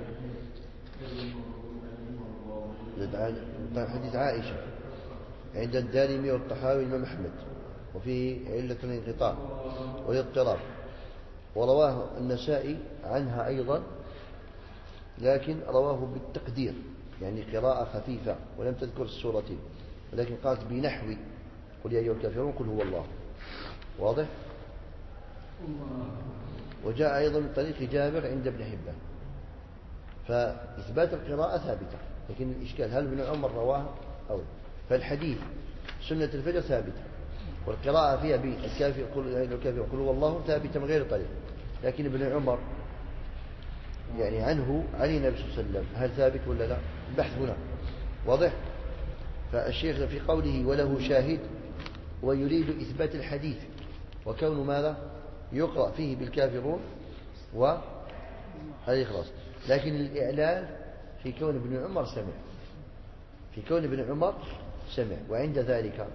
حديث عائشة عند الدارمي والطحاوي الإمام أحمد وفيه علة الانقطاع والاضطراب، ورواه النسائي عنها أيضا لكن رواه بالتقدير، يعني قراءة خفيفة ولم تذكر السورتين، ولكن قالت بنحو قل يا أيها الكافرون قل هو الله. واضح؟ وجاء أيضا من طريق جابر عند ابن حبان. فإثبات القراءة ثابتة، لكن الإشكال هل ابن عمر رواها أو لا. فالحديث سنة الفجر ثابتة، والقراءة فيها بالكافر قل هو الله ثابتة من غير طريق، لكن ابن عمر يعني عنه عن النبي صلى الله عليه وسلم هل ثابت ولا لا؟ البحث هنا واضح. فالشيخ في قوله وله شاهد ويريد إثبات الحديث وكون ماذا يقرأ فيه بالكافرون والإخلاص، لكن الإعلان في كون ابن عمر سمع، في كون ابن عمر سمع، وعند ذلك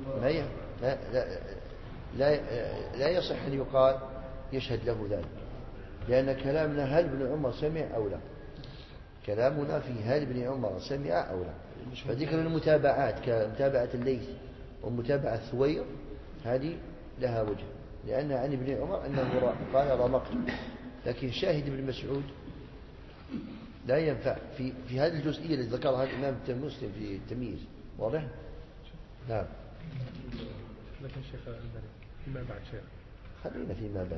لا يصح أن يقال يشهد له ذلك، لأن كلامنا هل ابن عمر سمع أو لا، كلامنا في هل ابن عمر سمع أو لا. فذكر المتابعات كمتابعة الليث ومتابعة ثوير هذه لها وجه، لأن عن ابن عمر أنه قال رمقت، لكن شاهد ابن مسعود لا ينفع في هذه الجزئية التي ذكرها الإمام مسلم في التمييز. واضح؟ نعم. لكن شيخ البري فيما بعد شيخ خلينا فيما بعد،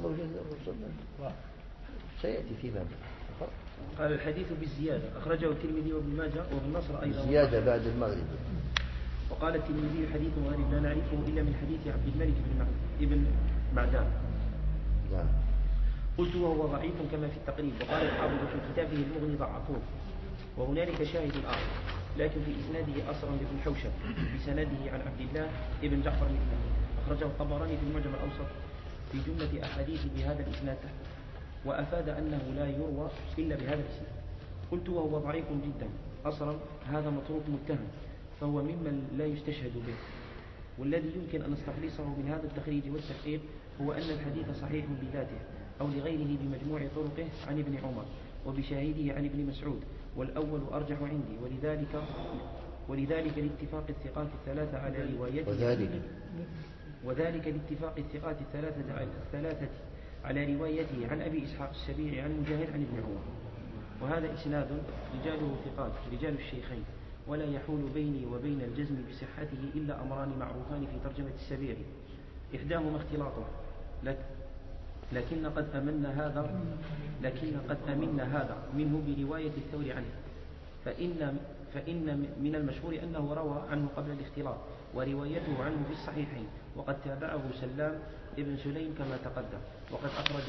سيأتي فيما بعد. قال الحديث بالزيادة أخرجه الترمذي وابن ماجه وابن نصر أيضا. زيادة بعد المغرب. وقال الترمذي حديث غريب لا نعرفه إلا من حديث عبد الملك بن معدان. نعم. قلت وهو ضعيف كما في التقريب. وقال الحافظ في كتابه المغني ضعفوه. وهنالك شاهد آخر لكن في إسناده أصرا بن حوشب بسنده عن عبد الله بن جعفر مثله. أخرجه الطبراني في المعجم الأوسط في جملة أحاديث بهذا الإسناد وأفاد أنه لا يروى إلا بهذا الإسناد. قلت وهو ضعيف جدا أصلا هذا متروك متهم فهو ممن لا يستشهد به. والذي يمكن أن نستخلصه من هذا التخريج والتحقيق هو أن الحديث صحيح بذاته أو لغيره بمجموع طرقه عن ابن عمر وبشاهده عن ابن مسعود والأول أرجح عندي ولذلك لاتفاق الثقات الثلاثة على روايته وذلك لاتفاق الثقات الثلاثة على روايته عن أبي إسحاق السبيعي عن مجاهد عن ابن عمر. وهذا إسناد رجاله ثقات رجال الشيخين ولا يحول بيني وبين الجزم بصحته إلا أمران معروفان في ترجمة السبيعي إحداهما اختلاطه لكن قد أمنا هذا منه برواية الثوري عنه فإن من المشهور أنه روى عنه قبل الاختلاط وروايته عنه في الصحيحين وقد تابعه سلام ابن سليم كما تقدم وقد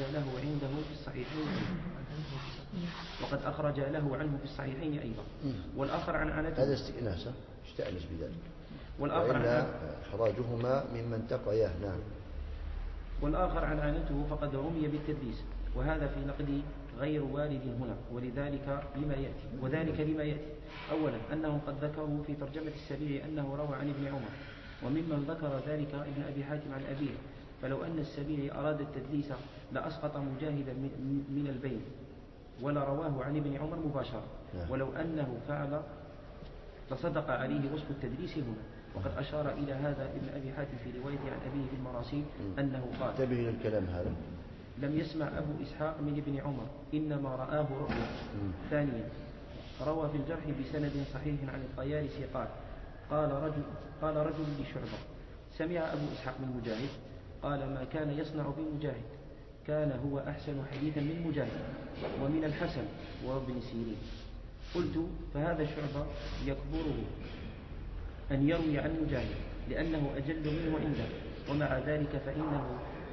أخرج له عنه في الصحيحين أيضا. والآخر عن عنته هذا استئناسه اشتأنس بذلك وإلا إخراجهما ممن تقياه. نعم. والآخر عن عنته فقد رمي بالتدليس وهذا في نقد غير وارد هنا وذلك لما يأتي أولا أنهم قد ذكروا في ترجمة السبيعي أنه روى عن ابن عمر وممن ذكر ذلك ابن أبي حاتم عن أبيه فلو أن السبيعي أراد التدليس لأسقط مجاهدا من البين ولا رواه عن ابن عمر مباشرة ولو أنه فعل لصدق عليه وصف التدليس هنا. وقد أشار إلى هذا ابن أبي حاتم في روايته عن أبيه في المراسيل أنه قال انتبه الكلام هذا لم يسمع أبو إسحاق من ابن عمر إنما رآه رؤيا. ثانيا روى في الجرح بسند صحيح عن الطيالسي قال رجل لشعبة سمع أبو إسحاق من مجاهد قال ما كان يصنع بمجاهد كان هو أحسن حديثا من مجاهد ومن الحسن وابن سيرين. قلت فهذا شعبة يكبره أن يروي عن مجاهد لأنه أجل منه عنده ومع ذلك فإنه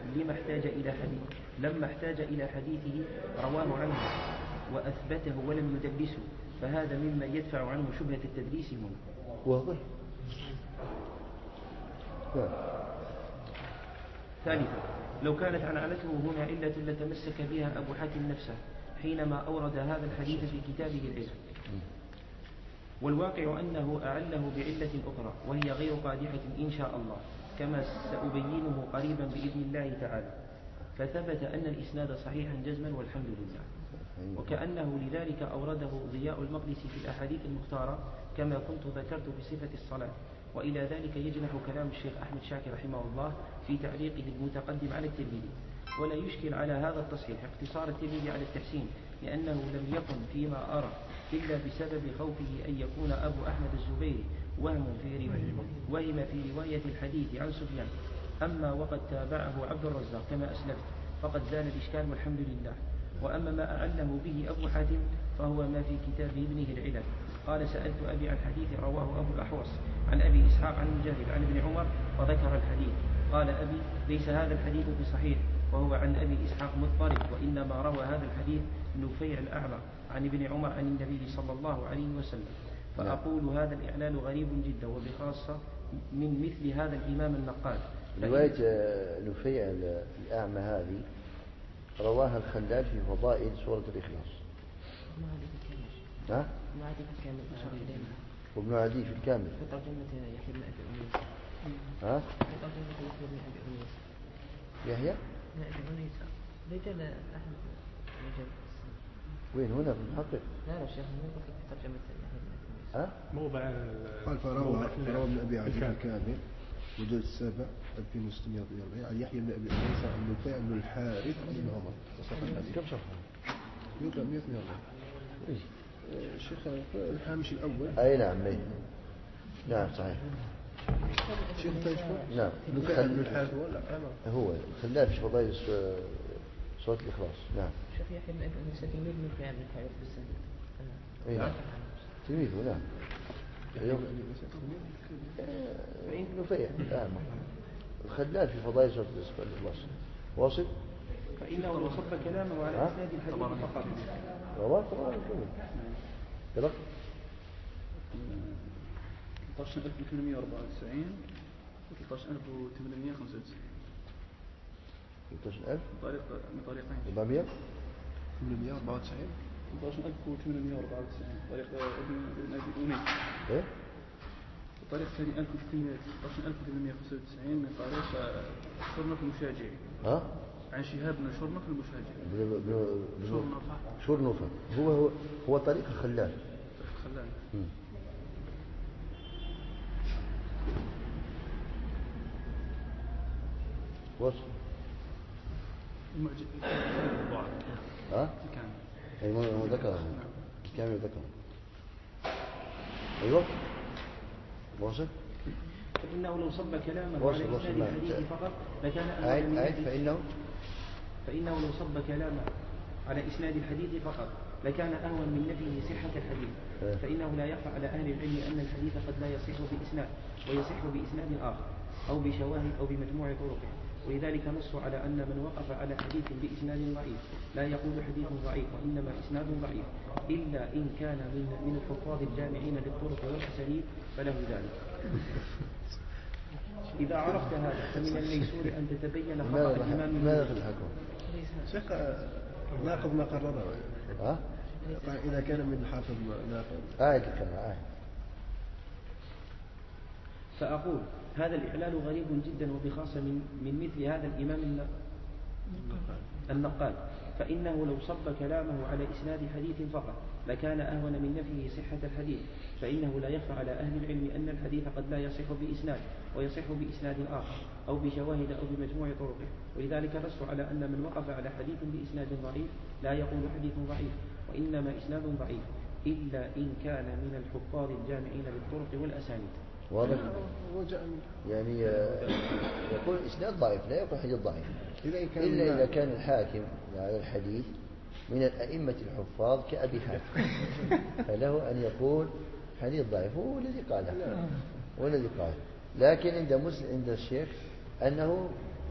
لما احتاج إلى حديثه رواه عنه وأثبته ولم يدلسه فهذا مما يدفع عنه شبهة التدليس هنا. واضح. ثالثا لو كانت عنعنته هنا علة لتمسك بها أبو حاتم نفسه حينما أورد هذا الحديث في كتابه العلم. والواقع أنه أعله بعلة أخرى وهي غير قادحة إن شاء الله كما سأبينه قريبا بإذن الله تعالى. فثبت أن الإسناد صحيحا جزما والحمد لله. وكأنه لذلك أورده ضياء المقدسي في الأحاديث المختارة كما كنت ذكرت بصفة الصلاة. وإلى ذلك يجنح كلام الشيخ أحمد شاكر رحمه الله في تعليقه المتقدم على الترمذي. ولا يشكل على هذا التصحيح اقتصار الترمذي على التحسين لأنه لم يكن فيما أرى إلا بسبب خوفه أن يكون أبو أحمد الزبيري وهم في رواية الحديث عن سفيان. أما وقد تابعه عبد الرزاق كما أسلفت فقد زال الإشكال والحمد لله. وأما ما أعله به أبو حاتم فهو ما في كتاب ابنه العلل. قال سألت أبي عن حديث رواه أبو الأحوص عن أبي إسحاق عن مجاهد عن ابن عمر فذكر الحديث. قال أبي ليس هذا الحديث بصحيح وهو عن أبي إسحاق مضطرب وإنما روى هذا الحديث نفيع الأعلى عن ابن عمر عن النبي صلى الله عليه وسلم. فأقول هذا الإعلال غريب جدا وبخاصة من مثل هذا الإمام النقاد. رواية نفيع الأعمى هذه رواها الخلال في فضائل سورة الإخلاص. وابن عدي في الكامل في ترجمة يحيى بن أبي أنيس. في ترجمة يحيى بن أبي أنيس. يحيى بن أبي أنيس رجال أحمد رجال. وين هنا في المحقق؟ لا شيخ من في ترجمة يحيى بن أبي أنيس. موضع قال فروى ابن أبي عدي في الكامل مجلد السابع 2640 عن يحيى بن أبي أنيس عن نفيع بن الحارث بن عمر. كم صفحة؟ يوقع 142. الشيخ الهامش الأول. أي نعم. نعم صحيح. شيخ تشكر. نعم. نفيع بن الحارث هو خلاف في فضائل صوت الإخلاص. نعم. شيخ يحيى بن أبي أنيس تلميذ نفيع بن الحارث بالسند. أي نعم. تلميذه نعم. فإن نفيع الخلاف في فضائل صوت الإخلاص. واصل. فإنه لو صب كلامه على إسناد الحديث فقط. والله طبعا كده 13894 و 13895. 13000 من طريقين. 400 894 13894 طريق ابن أبي أنيس. إيه؟ الطريق الثاني 13895 من طريق شرنف المشاجعي. ها؟ عن شهاب بن شرنف المشاجعي. شرنفة هو طريق الخلال. الخلال. وصل. ها؟ أي ما ذكر كامل ذكر. أيوة. واصل. فإنه لو صب كلامه على إسناد الحديث فقط لكان فإنه لو صب كلامه على إسناد الحديث فقط لكان أهون من نفيه صحة الحديث. فإنه لا يخفى على أهل العلم أن الحديث قد لا يصح بإسناد ويصح بإسناد آخر أو بشواهد أو بمجموع طرقه. ولذلك نصوا على أن من وقف على حديث بإسناد ضعيف لا يقول حديث ضعيف وإنما إسناد ضعيف إلا إن كان من الحفاظ الجامعين للطرق والأساليب فله ذلك. إذا عرفت هذا فمن الميسور أن تتبين خطأ الإمام. ماذا في الحكم؟ شيخ ناقض ما قرره. ها؟ إذا كان من الحافظ ناقض. كما فأقول هذا الإعلان غريب جدا وبخاصة من مثل هذا الإمام النقاد. فإنه لو صب كلامه على إسناد حديث فقط لكان أهون من نفيه صحة الحديث. فإنه لا يخفى على أهل العلم أن الحديث قد لا يصح بإسناد ويصح بإسناد آخر أو بشواهد أو بمجموع طرقه. ولذلك نصوا على أن من وقف على حديث بإسناد ضعيف لا يقول حديث ضعيف وإنما إسناد ضعيف إلا إن كان من الحفاظ الجامعين للطرق والأسانيد. واضح. يعني يقول إسناد ضعيف لا يقول حديث ضعيف إلا إذا كان الحاكم على الحديث من الأئمة الحفاظ كأبي حاتم فله أن يقول حديث ضعيف. هو الذي قال لكن عند مسلم عند الشيخ أنه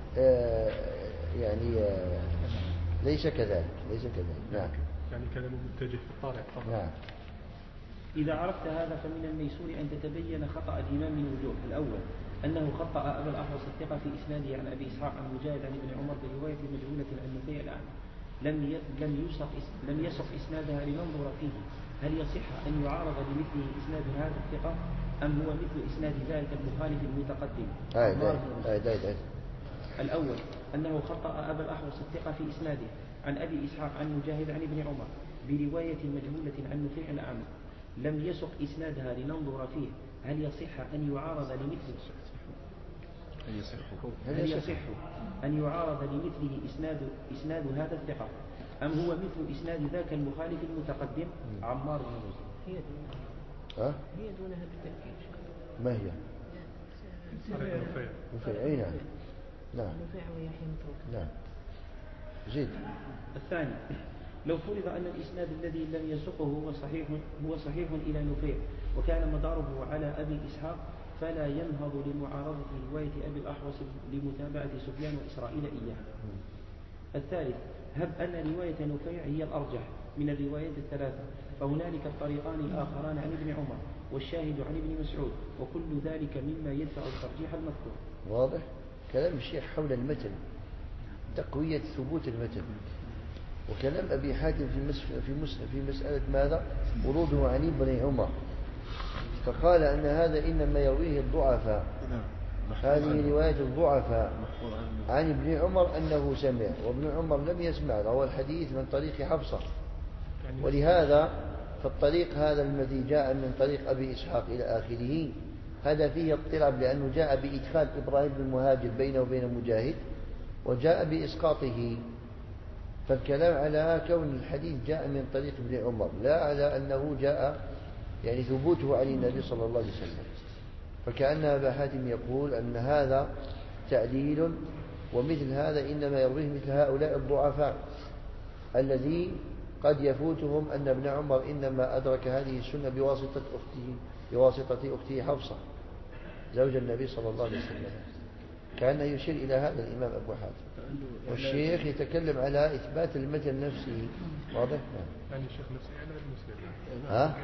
ليس كذلك. نعم. يعني كلامه متجه في الطارئ. نعم. إذا عرفت هذا فمن الميسور أن تتبين خطأ الإمام من وجوه. الأول أنه خطأ أبا الأحوص الثقة في إسناده عن أبي إسحاق عن مجاهد عن ابن عمر برواية مجهولة عن نفيع الأعمى لم يصح إسنادها لننظر فيه هل يصح أن يعارض بمثله إسناد هذا الثقة أم هو مثل إسناد ذلك المخالف المتقدم. الأول أنه خطأ أبا الأحوص الثقة في إسناده عن أبي إسحاق عن مجاهد عن ابن عمر برواية مجهولة عن نفيع الأعمى لم يسق إسنادها لننظر فيه هل يصح أن يعارض لمثله أن يعارض لمثله إسناد هذا الثقة أم هو مثل إسناد ذاك المخالف المتقدم. عمار بن هي دونها بالتأكيد. ما هي؟ نفيع. أي نعم. نفيع ويحيى متروك. نعم. زيد. الثاني لو فرض أن الإسناد الذي لم يسقه هو صحيح إلى نفيع وكان مداره على أبي إسحاق فلا ينهض لمعارضة رواية أبي الأحوص لمتابعة سفيان وإسرائيل إياه. الثالث هب أن رواية نفيع هي الأرجح من الروايات الثلاثة فهنالك الطريقان الآخران عن ابن عمر والشاهد عن ابن مسعود وكل ذلك مما يدفع الترجيح المذكور. واضح كلام الشيخ حول المتن تقوية ثبوت المتن وكلام أبي حاتم في مسألة ماذا وروده عن ابن عمر فقال أن هذا إنما يرويه الضعفاء. هذه رواية الضعفاء عن ابن عمر أنه سمع وابن عمر لم يسمع روى الحديث من طريق حفصة ولهذا فالطريق هذا الذي جاء من طريق أبي إسحاق إلى آخره هذا فيه اضطراب لأنه جاء بإدخال إبراهيم بن المهاجر بينه وبين مجاهد وجاء بإسقاطه، فالكلام على كون الحديث جاء من طريق ابن عمر لا على أنه جاء يعني ثبوته عن النبي صلى الله عليه وسلم. فكأن أبا حاتم يقول أن هذا تعليل، ومثل هذا إنما يرويه مثل هؤلاء الضعفاء الذي قد يفوتهم أن ابن عمر إنما أدرك هذه السنة بواسطة أخته حفصة زوج النبي صلى الله عليه وسلم. كان يشير إلى هذا الإمام أبو حاتم، والشيخ يتكلم على إثبات المثل نفسه. واضح؟ يعني الشيخ نفسه إعلان المسلم. ها؟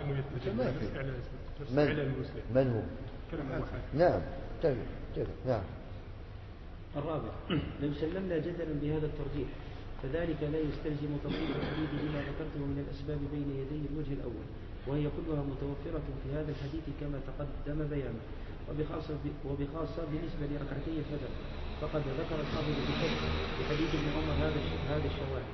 من هو؟ نعم تفق. نعم. الرابع: لو سلمنا جدلا بهذا الترجيح فذلك لا يستلزم تطبيق الحديث بما ذكرته من الأسباب بين يدي الوجه الأول، وهي كلها متوفرة في هذا الحديث كما تقدم بيانه، وبخاصة بالنسبة لركعتي الفجر فقد ذكر الحافظ في حديث ابن عمر هذا الشواهد.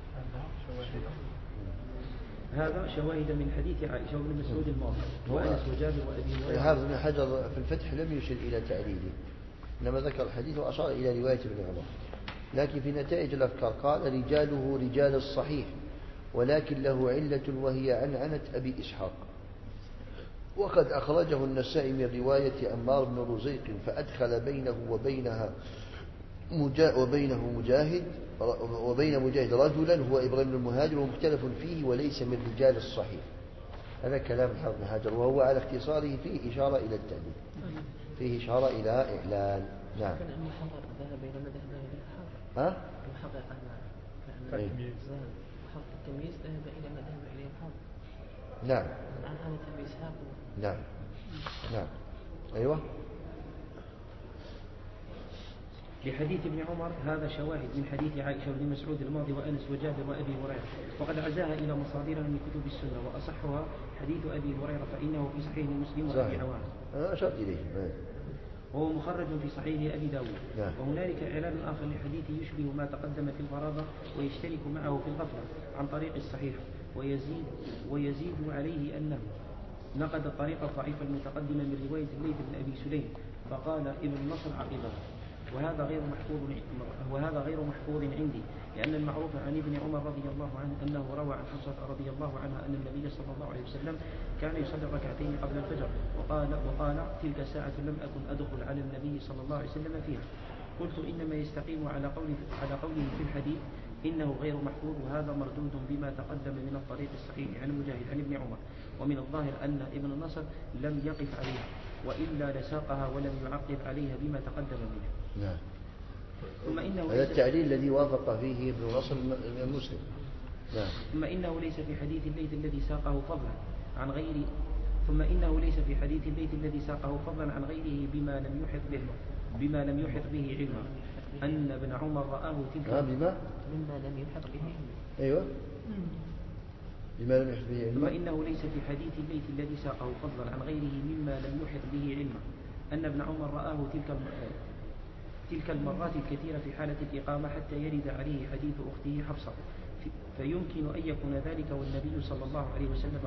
هذا شواهد من حديث عائشة وابن مسعود الماضي وأنس وجابر وأبي هريرة. الحافظ بن حجر في الفتح لم يشر إلى تعليله، إنما ذكر الحديث وأشار إلى رواية ابن عمر، لكن في نتائج الأفكار قال رجاله رجال الصحيح ولكن له علة وهي عنعنة أبي إسحاق، وقد أخرجه النسائي من رواية عمار بن رزيق فأدخل بينه وبين مجاهد رجلا هو إبراهيم المهاجر ومختلف فيه وليس من رجال الصحيح. هذا كلام الحافظ بن حجر، وهو على اختصاره فيه إشارة إلى التعليل، فيه إشارة إلى إعلان. نعم. المحقق ذهب إلى مذهب الحافظ. ها؟ المحقق التمييز ذهب إلى ما ذهب إليه الحافظ. نعم. عن أبي إسحاق. نعم. أيوة. لحديث ابن عمر هذا شواهد من حديث عائشة وابن مسعود الماضي وأنس وجابر وأبي هريرة، وقد عزاها إلى مصادرها من كتب السنة، وأصحها حديث أبي هريرة فإنه في صحيح مسلم وأبي عوان. أنا أشرت إليه. وهو مخرج في صحيح أبي داود. وهنالك إعلان آخر لحديث يشبه ما تقدم في الغرابة ويشترك معه في الغفلة عن طريق الصحيح، ويزيد عليه أنه نقد الطريق الضعيف المتقدمة من رواية الليث بن أبي سليم فقال ابن النصر عقبه، وهذا غير محفوظ عندي، لأن المعروف عن ابن عمر رضي الله عنه أنه روى عن حفصة رضي الله عنها أن النبي صلى الله عليه وسلم كان يصلي ركعتين قبل الفجر، وقال تلك ساعة لم أكن أدخل على النبي صلى الله عليه وسلم فيها. قلت إنما يستقيم على قوله في الحديث إنه غير محفوظ، وهذا مردود بما تقدم من الطريق الصحيح عن مجاهد عن ابن عمر، ومن الظاهر أن ابن النصر لم يقف عليها وإلا لساقها ولم يعقب عليها بما تقدم منه. نعم. ثم إنه هذا التعليل الذي وافق فيه ابن نصر مسلم. نعم. ثم إنه ليس في حديث الليث الذي ساقه فضلا عن غيره بما لم يحط به علما أن ابن عمر رآه تلك مما لم يحط به علما. أيوة. بما لم يحط به علما. ثم إنه ليس في حديث الليث الذي ساقه فضلا عن غيره مما لم يحط به علما أن ابن عمر رآه تلك المرات الكثيرة في حالة الإقامة حتى يرد عليه حديث أخته حفصة، فيمكن أن يكون ذلك والنبي صلى الله عليه وسلم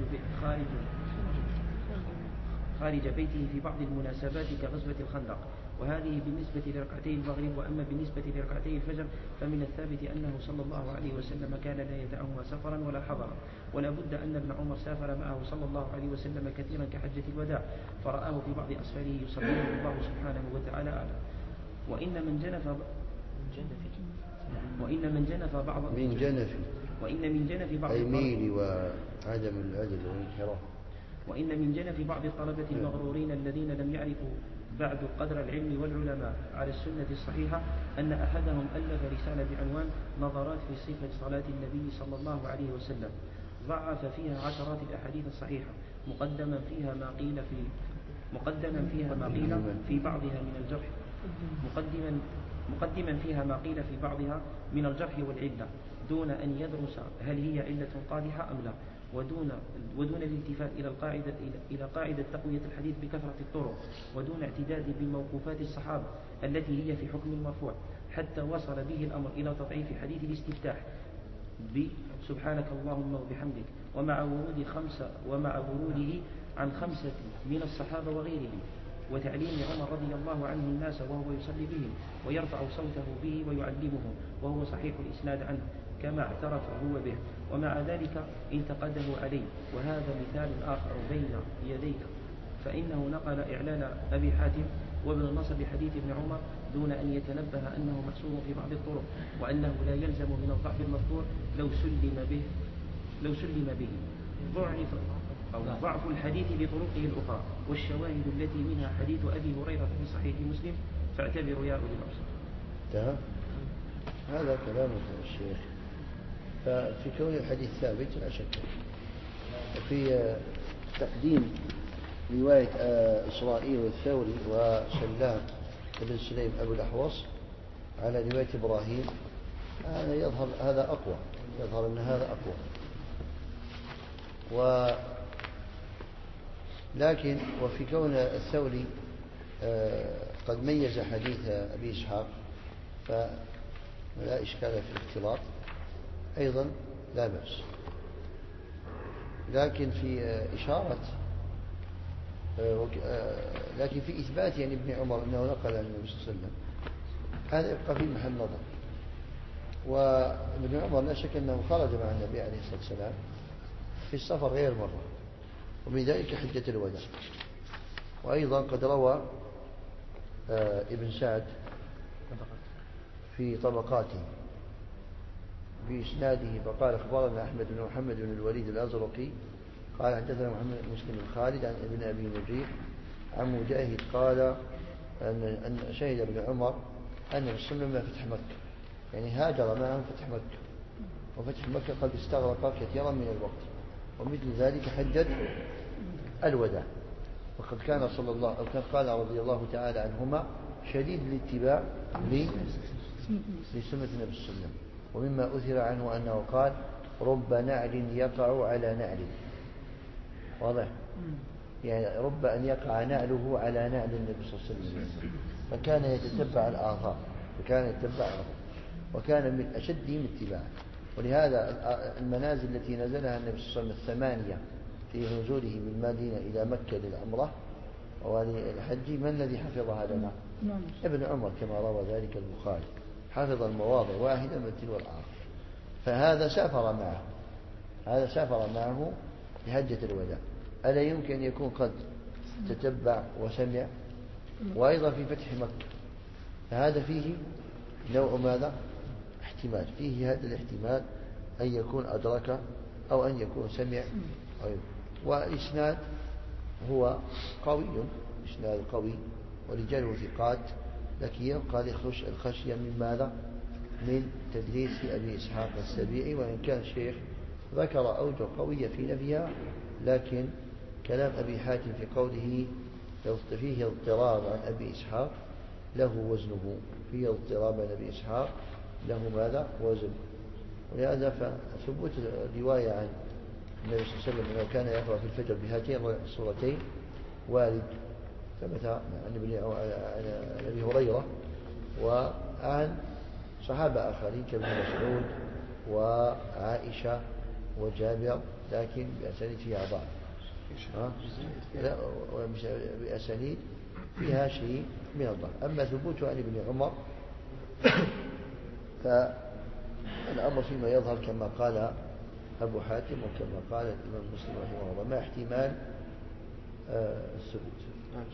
خارج بيته في بعض المناسبات كغزوة الخندق، وهذه بالنسبة لركعتي المغرب. وأما بالنسبة لركعتي الفجر فمن الثابت أنه صلى الله عليه وسلم كان لا يدعهما سفرا ولا حضرا، ولا بد أن ابن عمر سافر معه صلى الله عليه وسلم كثيرا كحجة الوداع فرآه في بعض أسفاره يصليه الله سبحانه وتعالى أعلم. وإن من جنف بعض الطلبة المغرورين الذين لم يعرفوا بعد قدر العلم والعلماء على السنة الصحيحة أن أحدهم ألف رسالة بعنوان نظرات في صفة صلاة النبي صلى الله عليه وسلم، ضعف فيها عشرات الأحاديث الصحيحة مقدما فيها ما قيل في بعضها من الجرح والعلة دون أن يدرس هل هي علة قادحة أم لا، ودون الالتفات إلى قاعدة تقوية الحديث بكثرة الطرق، ودون اعتداد بموقوفات الصحابة التي هي في حكم المرفوع، حتى وصل به الأمر إلى تضعيف حديث الاستفتاح سبحانك اللهم وبحمدك، ومع وروده عن 5 من الصحابة وغيرهم، وتعليم عمر رضي الله عنه الناس وهو يصلي بهم ويرفع صوته به ويعلمهم وهو صحيح الإسناد عنه كما اعترف هو به، ومع ذلك انتقده عليه. وهذا مثال آخر بين يديك، فإنه نقل إعلان أبي حاتم وابن النصر بحديث ابن عمر دون أن يتنبه أنه محصور في بعض الطرق، وأنه لا يلزم من الضعف المذكور لو سلم به ضعف الحديث بطرقه الأخرى والشواهد التي منها حديث أبي هريرة في صحيح مسلم، فاعتبروا يا أولي الأبصار. هذا كلام الشيخ. ففي كون الحديث ثابت لا شك. في تقديم رواية إسرائيل والثوري وسلام بن سليم أبو الأحوص على رواية إبراهيم، هذا يظهر هذا أقوى، يظهر أن هذا أقوى. لكن وفي كون الثوري قد ميز حديث أبي إسحاق فلا إشكال في الاختلاط أيضا لا بأس. لكن في إشارة لكن في إثبات يعني ابن عمر أنه نقل عن النبي صلى الله عليه وسلم، هذا يبقى في محل نظر. وابن عمر لا شك أنه خرج مع النبي عليه الصلاة والسلام في السفر غير مرة، ومن ذلك حجة الوداع. وأيضا قد روى ابن سعد في طبقاته بإسناده فقال أخبرنا أحمد بن محمد بن الوليد الأزرقي قال حدثنا محمد بن مسلم الخالد عن ابن أبي نجيح عن مجاهد قال أن شهد ابن عمر أن الرسول لما فتح مكة، يعني هاجر معهم فتح مكة، وفتح مكة قد استغرق كثيرا من الوقت، ومثل ذلك حجة الوداع. وقد كان صلى الله أو كان قال رضي الله تعالى عنهما شديد الاتباع لسنة النبي صلى الله عليه وسلم. ومما أثر عنه أنه قال رب نعل يقع على نعل، واضح؟ يعني رب أن يقع نعله على نعل النبي صلى الله عليه وسلم، فكان يتتبع الآثار، وكان من أشدهم اتباعا. ولهذا المنازل التي نزلها النبي صلى الله عليه وسلم 8 في نزوله من المدينة إلى مكة للعمرة وللحج، من الذي حفظها لنا؟ ابن عمر كما روى ذلك البخاري، حفظ المواضع واحدة من تلو الآخر. فهذا سافر معه لحجة الوداع. ألا يمكن أن يكون قد تتبع وسمع؟ وأيضا في فتح مكة، فهذا فيه نوع ماذا؟ احتمال، فيه هذا الاحتمال أن يكون أدرك أو أن يكون سمع. والإسناد هو قوي، إسناد قوي ورجاله ثقات، لكن يبقى الخشية من ماذا؟ من تدليس أبي إسحاق السبيعي، وإن كان الشيخ ذكر أوجه قوية في نفيها، لكن كلام أبي حاتم في قوله فيه اضطراب عن أبي إسحاق له وزنه، فيه اضطراب عن أبي إسحاق له ماذا؟ وزن. ولهذا فثبوت الرواية عن النبي صلى الله عليه وسلم أنه كان يقرأ في الفجر بهاتين الصورتين وارد، ثبت عن أبي هريرة وعن صحابة آخرين كابن مسعود وعائشة وجابر، لكن بأسانيد فيها ضعف، لا بأسانيد فيها شيء من الضعف. أما ثبوته عن ابن عمر فالأمر فيما يظهر كما قال أبو حاتم وكما قال الإمام مسلم رحمه الله، ما احتمال الثبوت.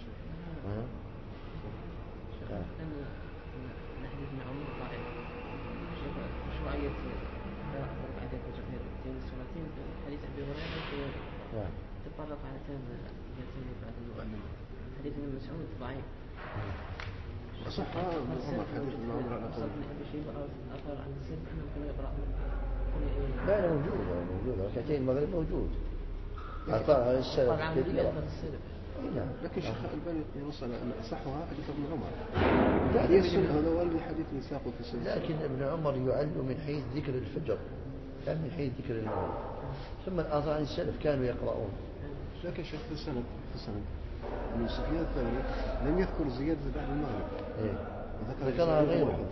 حديث ابن عمر ضعيف، مشروعية ركعتين الصلاتين في حديث أبي هريرة تطرق على ركعتين بعد المؤمن. حديث ابن مسعود ضعيف. صح ابن عمر على طول. أثر عن السلف أنه كان يقرأ. لا موجود ركعتين المغرب موجود. أثر على السلف كثيرا. لكن شيخ الباني ينص على أن أصحها حديث ابن عمر. حديث هذا والد حديث نساقه في السنة. لكن ابن عمر يعل من حيث ذكر الفجر، لا من حيث ذكر المغرب. ثم الآثار عن السلف كانوا يقرؤون. لكن شيخ في السند من سفيان الثوري لم يذكر زيادة بعد المغرب. ذكرها غيره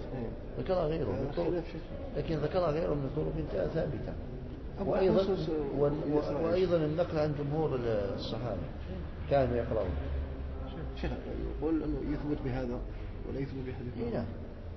لكن ذكرها غيره من طرق ثابتة. وأيضا النقل عن جمهور الصحابة كانوا يقرؤون. شيخ يقول أنه يثبت بهذا ولا يثبت بحديث نعم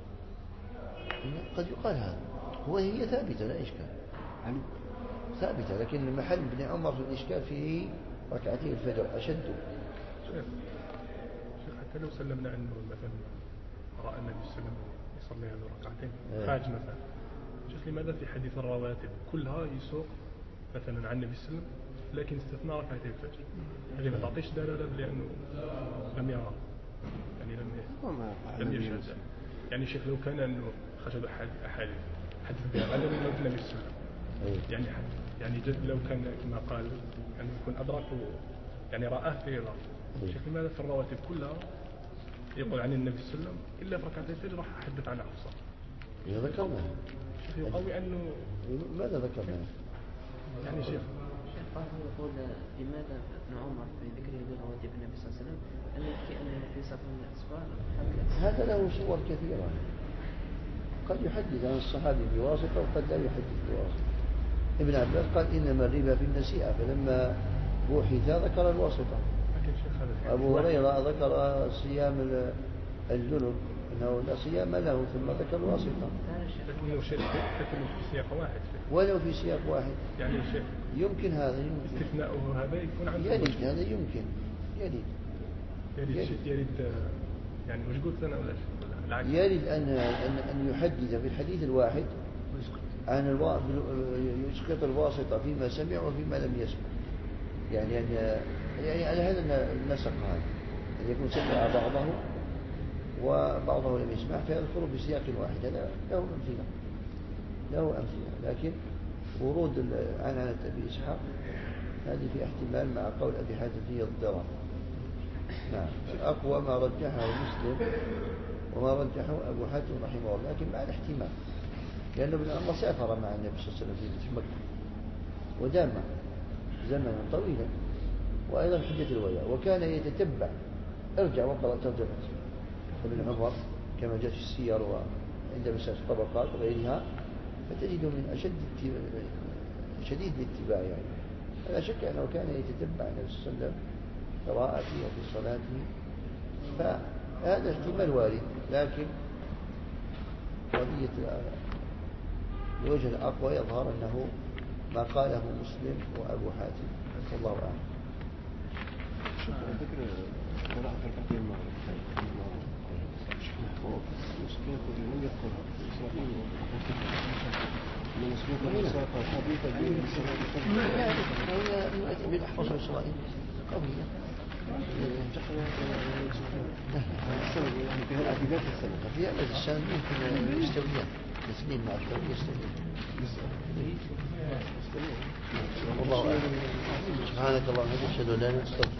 قد يقال هذا هي ثابتة لا إشكال ثابتة، لكن المحل ابن عمر في الإشكال فيه ركعتي الفجر أشد. شيخ حتى لو سلمنا عنه مثلا رأى النبي صلى الله عليه وسلم يصلي هذه ركعتين خارج مثلا، شيخ لماذا في حديث الرواتب كلها يسوق مثلا عن النبي صلى الله عليه وسلم لكن استثناء ركعتي الفجر؟ هذه ما تعطيش دلالة لأنه لم يرى، يعني لم يشهد. يعني شيخ لو كان أنه خشب أحاديث حدث بها على النبي صلى الله عليه وسلم يعني جد لو كان كما قال يعني يكون أدركه يعني رآه في رأى. شيخ لماذا في الرواتب كلها يقول عن النبي صلى الله عليه وسلم إلا في ركعتي الفجر راح أحدث عنها أفصل؟ ذكرنا شيخ يقوي أنه ماذا ذكرنا؟ يعني شيخ قاسم يقول لماذا ابن عمر في ذكره لرواتب النبي صلى الله عليه وسلم أن يحكي أنه في سفر من الأسفار هذا له صور كثيرة، قد يحدث عن الصحابي بواسطة وقد لا يحدث بواسطة. ابن عباس قال إنما الربا في النسيئة، فلما بوحث ذكر الواسطة. أبو هريرة ذكر صيام الجنب أنه لا صيام له ثم ذكر الواسطة. لكن شيء في سياق واحد ولو في سياق واحد يعني شيء يمكن هذا استثناؤه هذا يكون عن يرد هذا يمكن يرد يعني وش قلت أنا ولا العكس؟ يرد أن يحدث في الحديث الواحد عن يسقط الواسطة فيما سمع وفيما لم يسمع، يعني على هذا النسق هذا أن يكون سمع بعضه وبعضه لم يسمع فيذكر بسياق واحد. هذا له أمثلة لكن ورود عن أبي إسحاق هذه في احتمال مع قول أبي حاتم فيه الضرر. نعم أقوى ما رجحه مسلم وما رجحه أبو حاتم رحمه الله، لكن مع الاحتمال لأنه ابن عمر سافر مع النبي صلى الله عليه وسلم في مكة ودام زمنا طويلا، وأيضا حجة الوداع، وكان يتتبع. ارجع وقرأ ترجمة ابن عمر كما جاء في السير وعند مسائل الطبقات وغيرها، فتجده من شديد الاتباع يعني. لا شك أنه كان يتتبع النبي صلى الله عليه وسلم قراءته وفي صلاته، فهذا احتمال وارد، لكن قضية الوجه الأقوى يظهر أنه ما قاله مسلم وأبو حاتم والله أعلم. شكرا على فكرة قراءة ركعتين المغرب مسلوك لم يذكرها إسرائيل من مسلوك الساقة حديثة من أحفظ إسرائيل قوية في بداية السنة في هذا السنة ممكن يستويان الاثنين مع الثاني يستويان. والله أعلم. سبحانك اللهم وبحمدك أشهد أن لا إله إلا أنت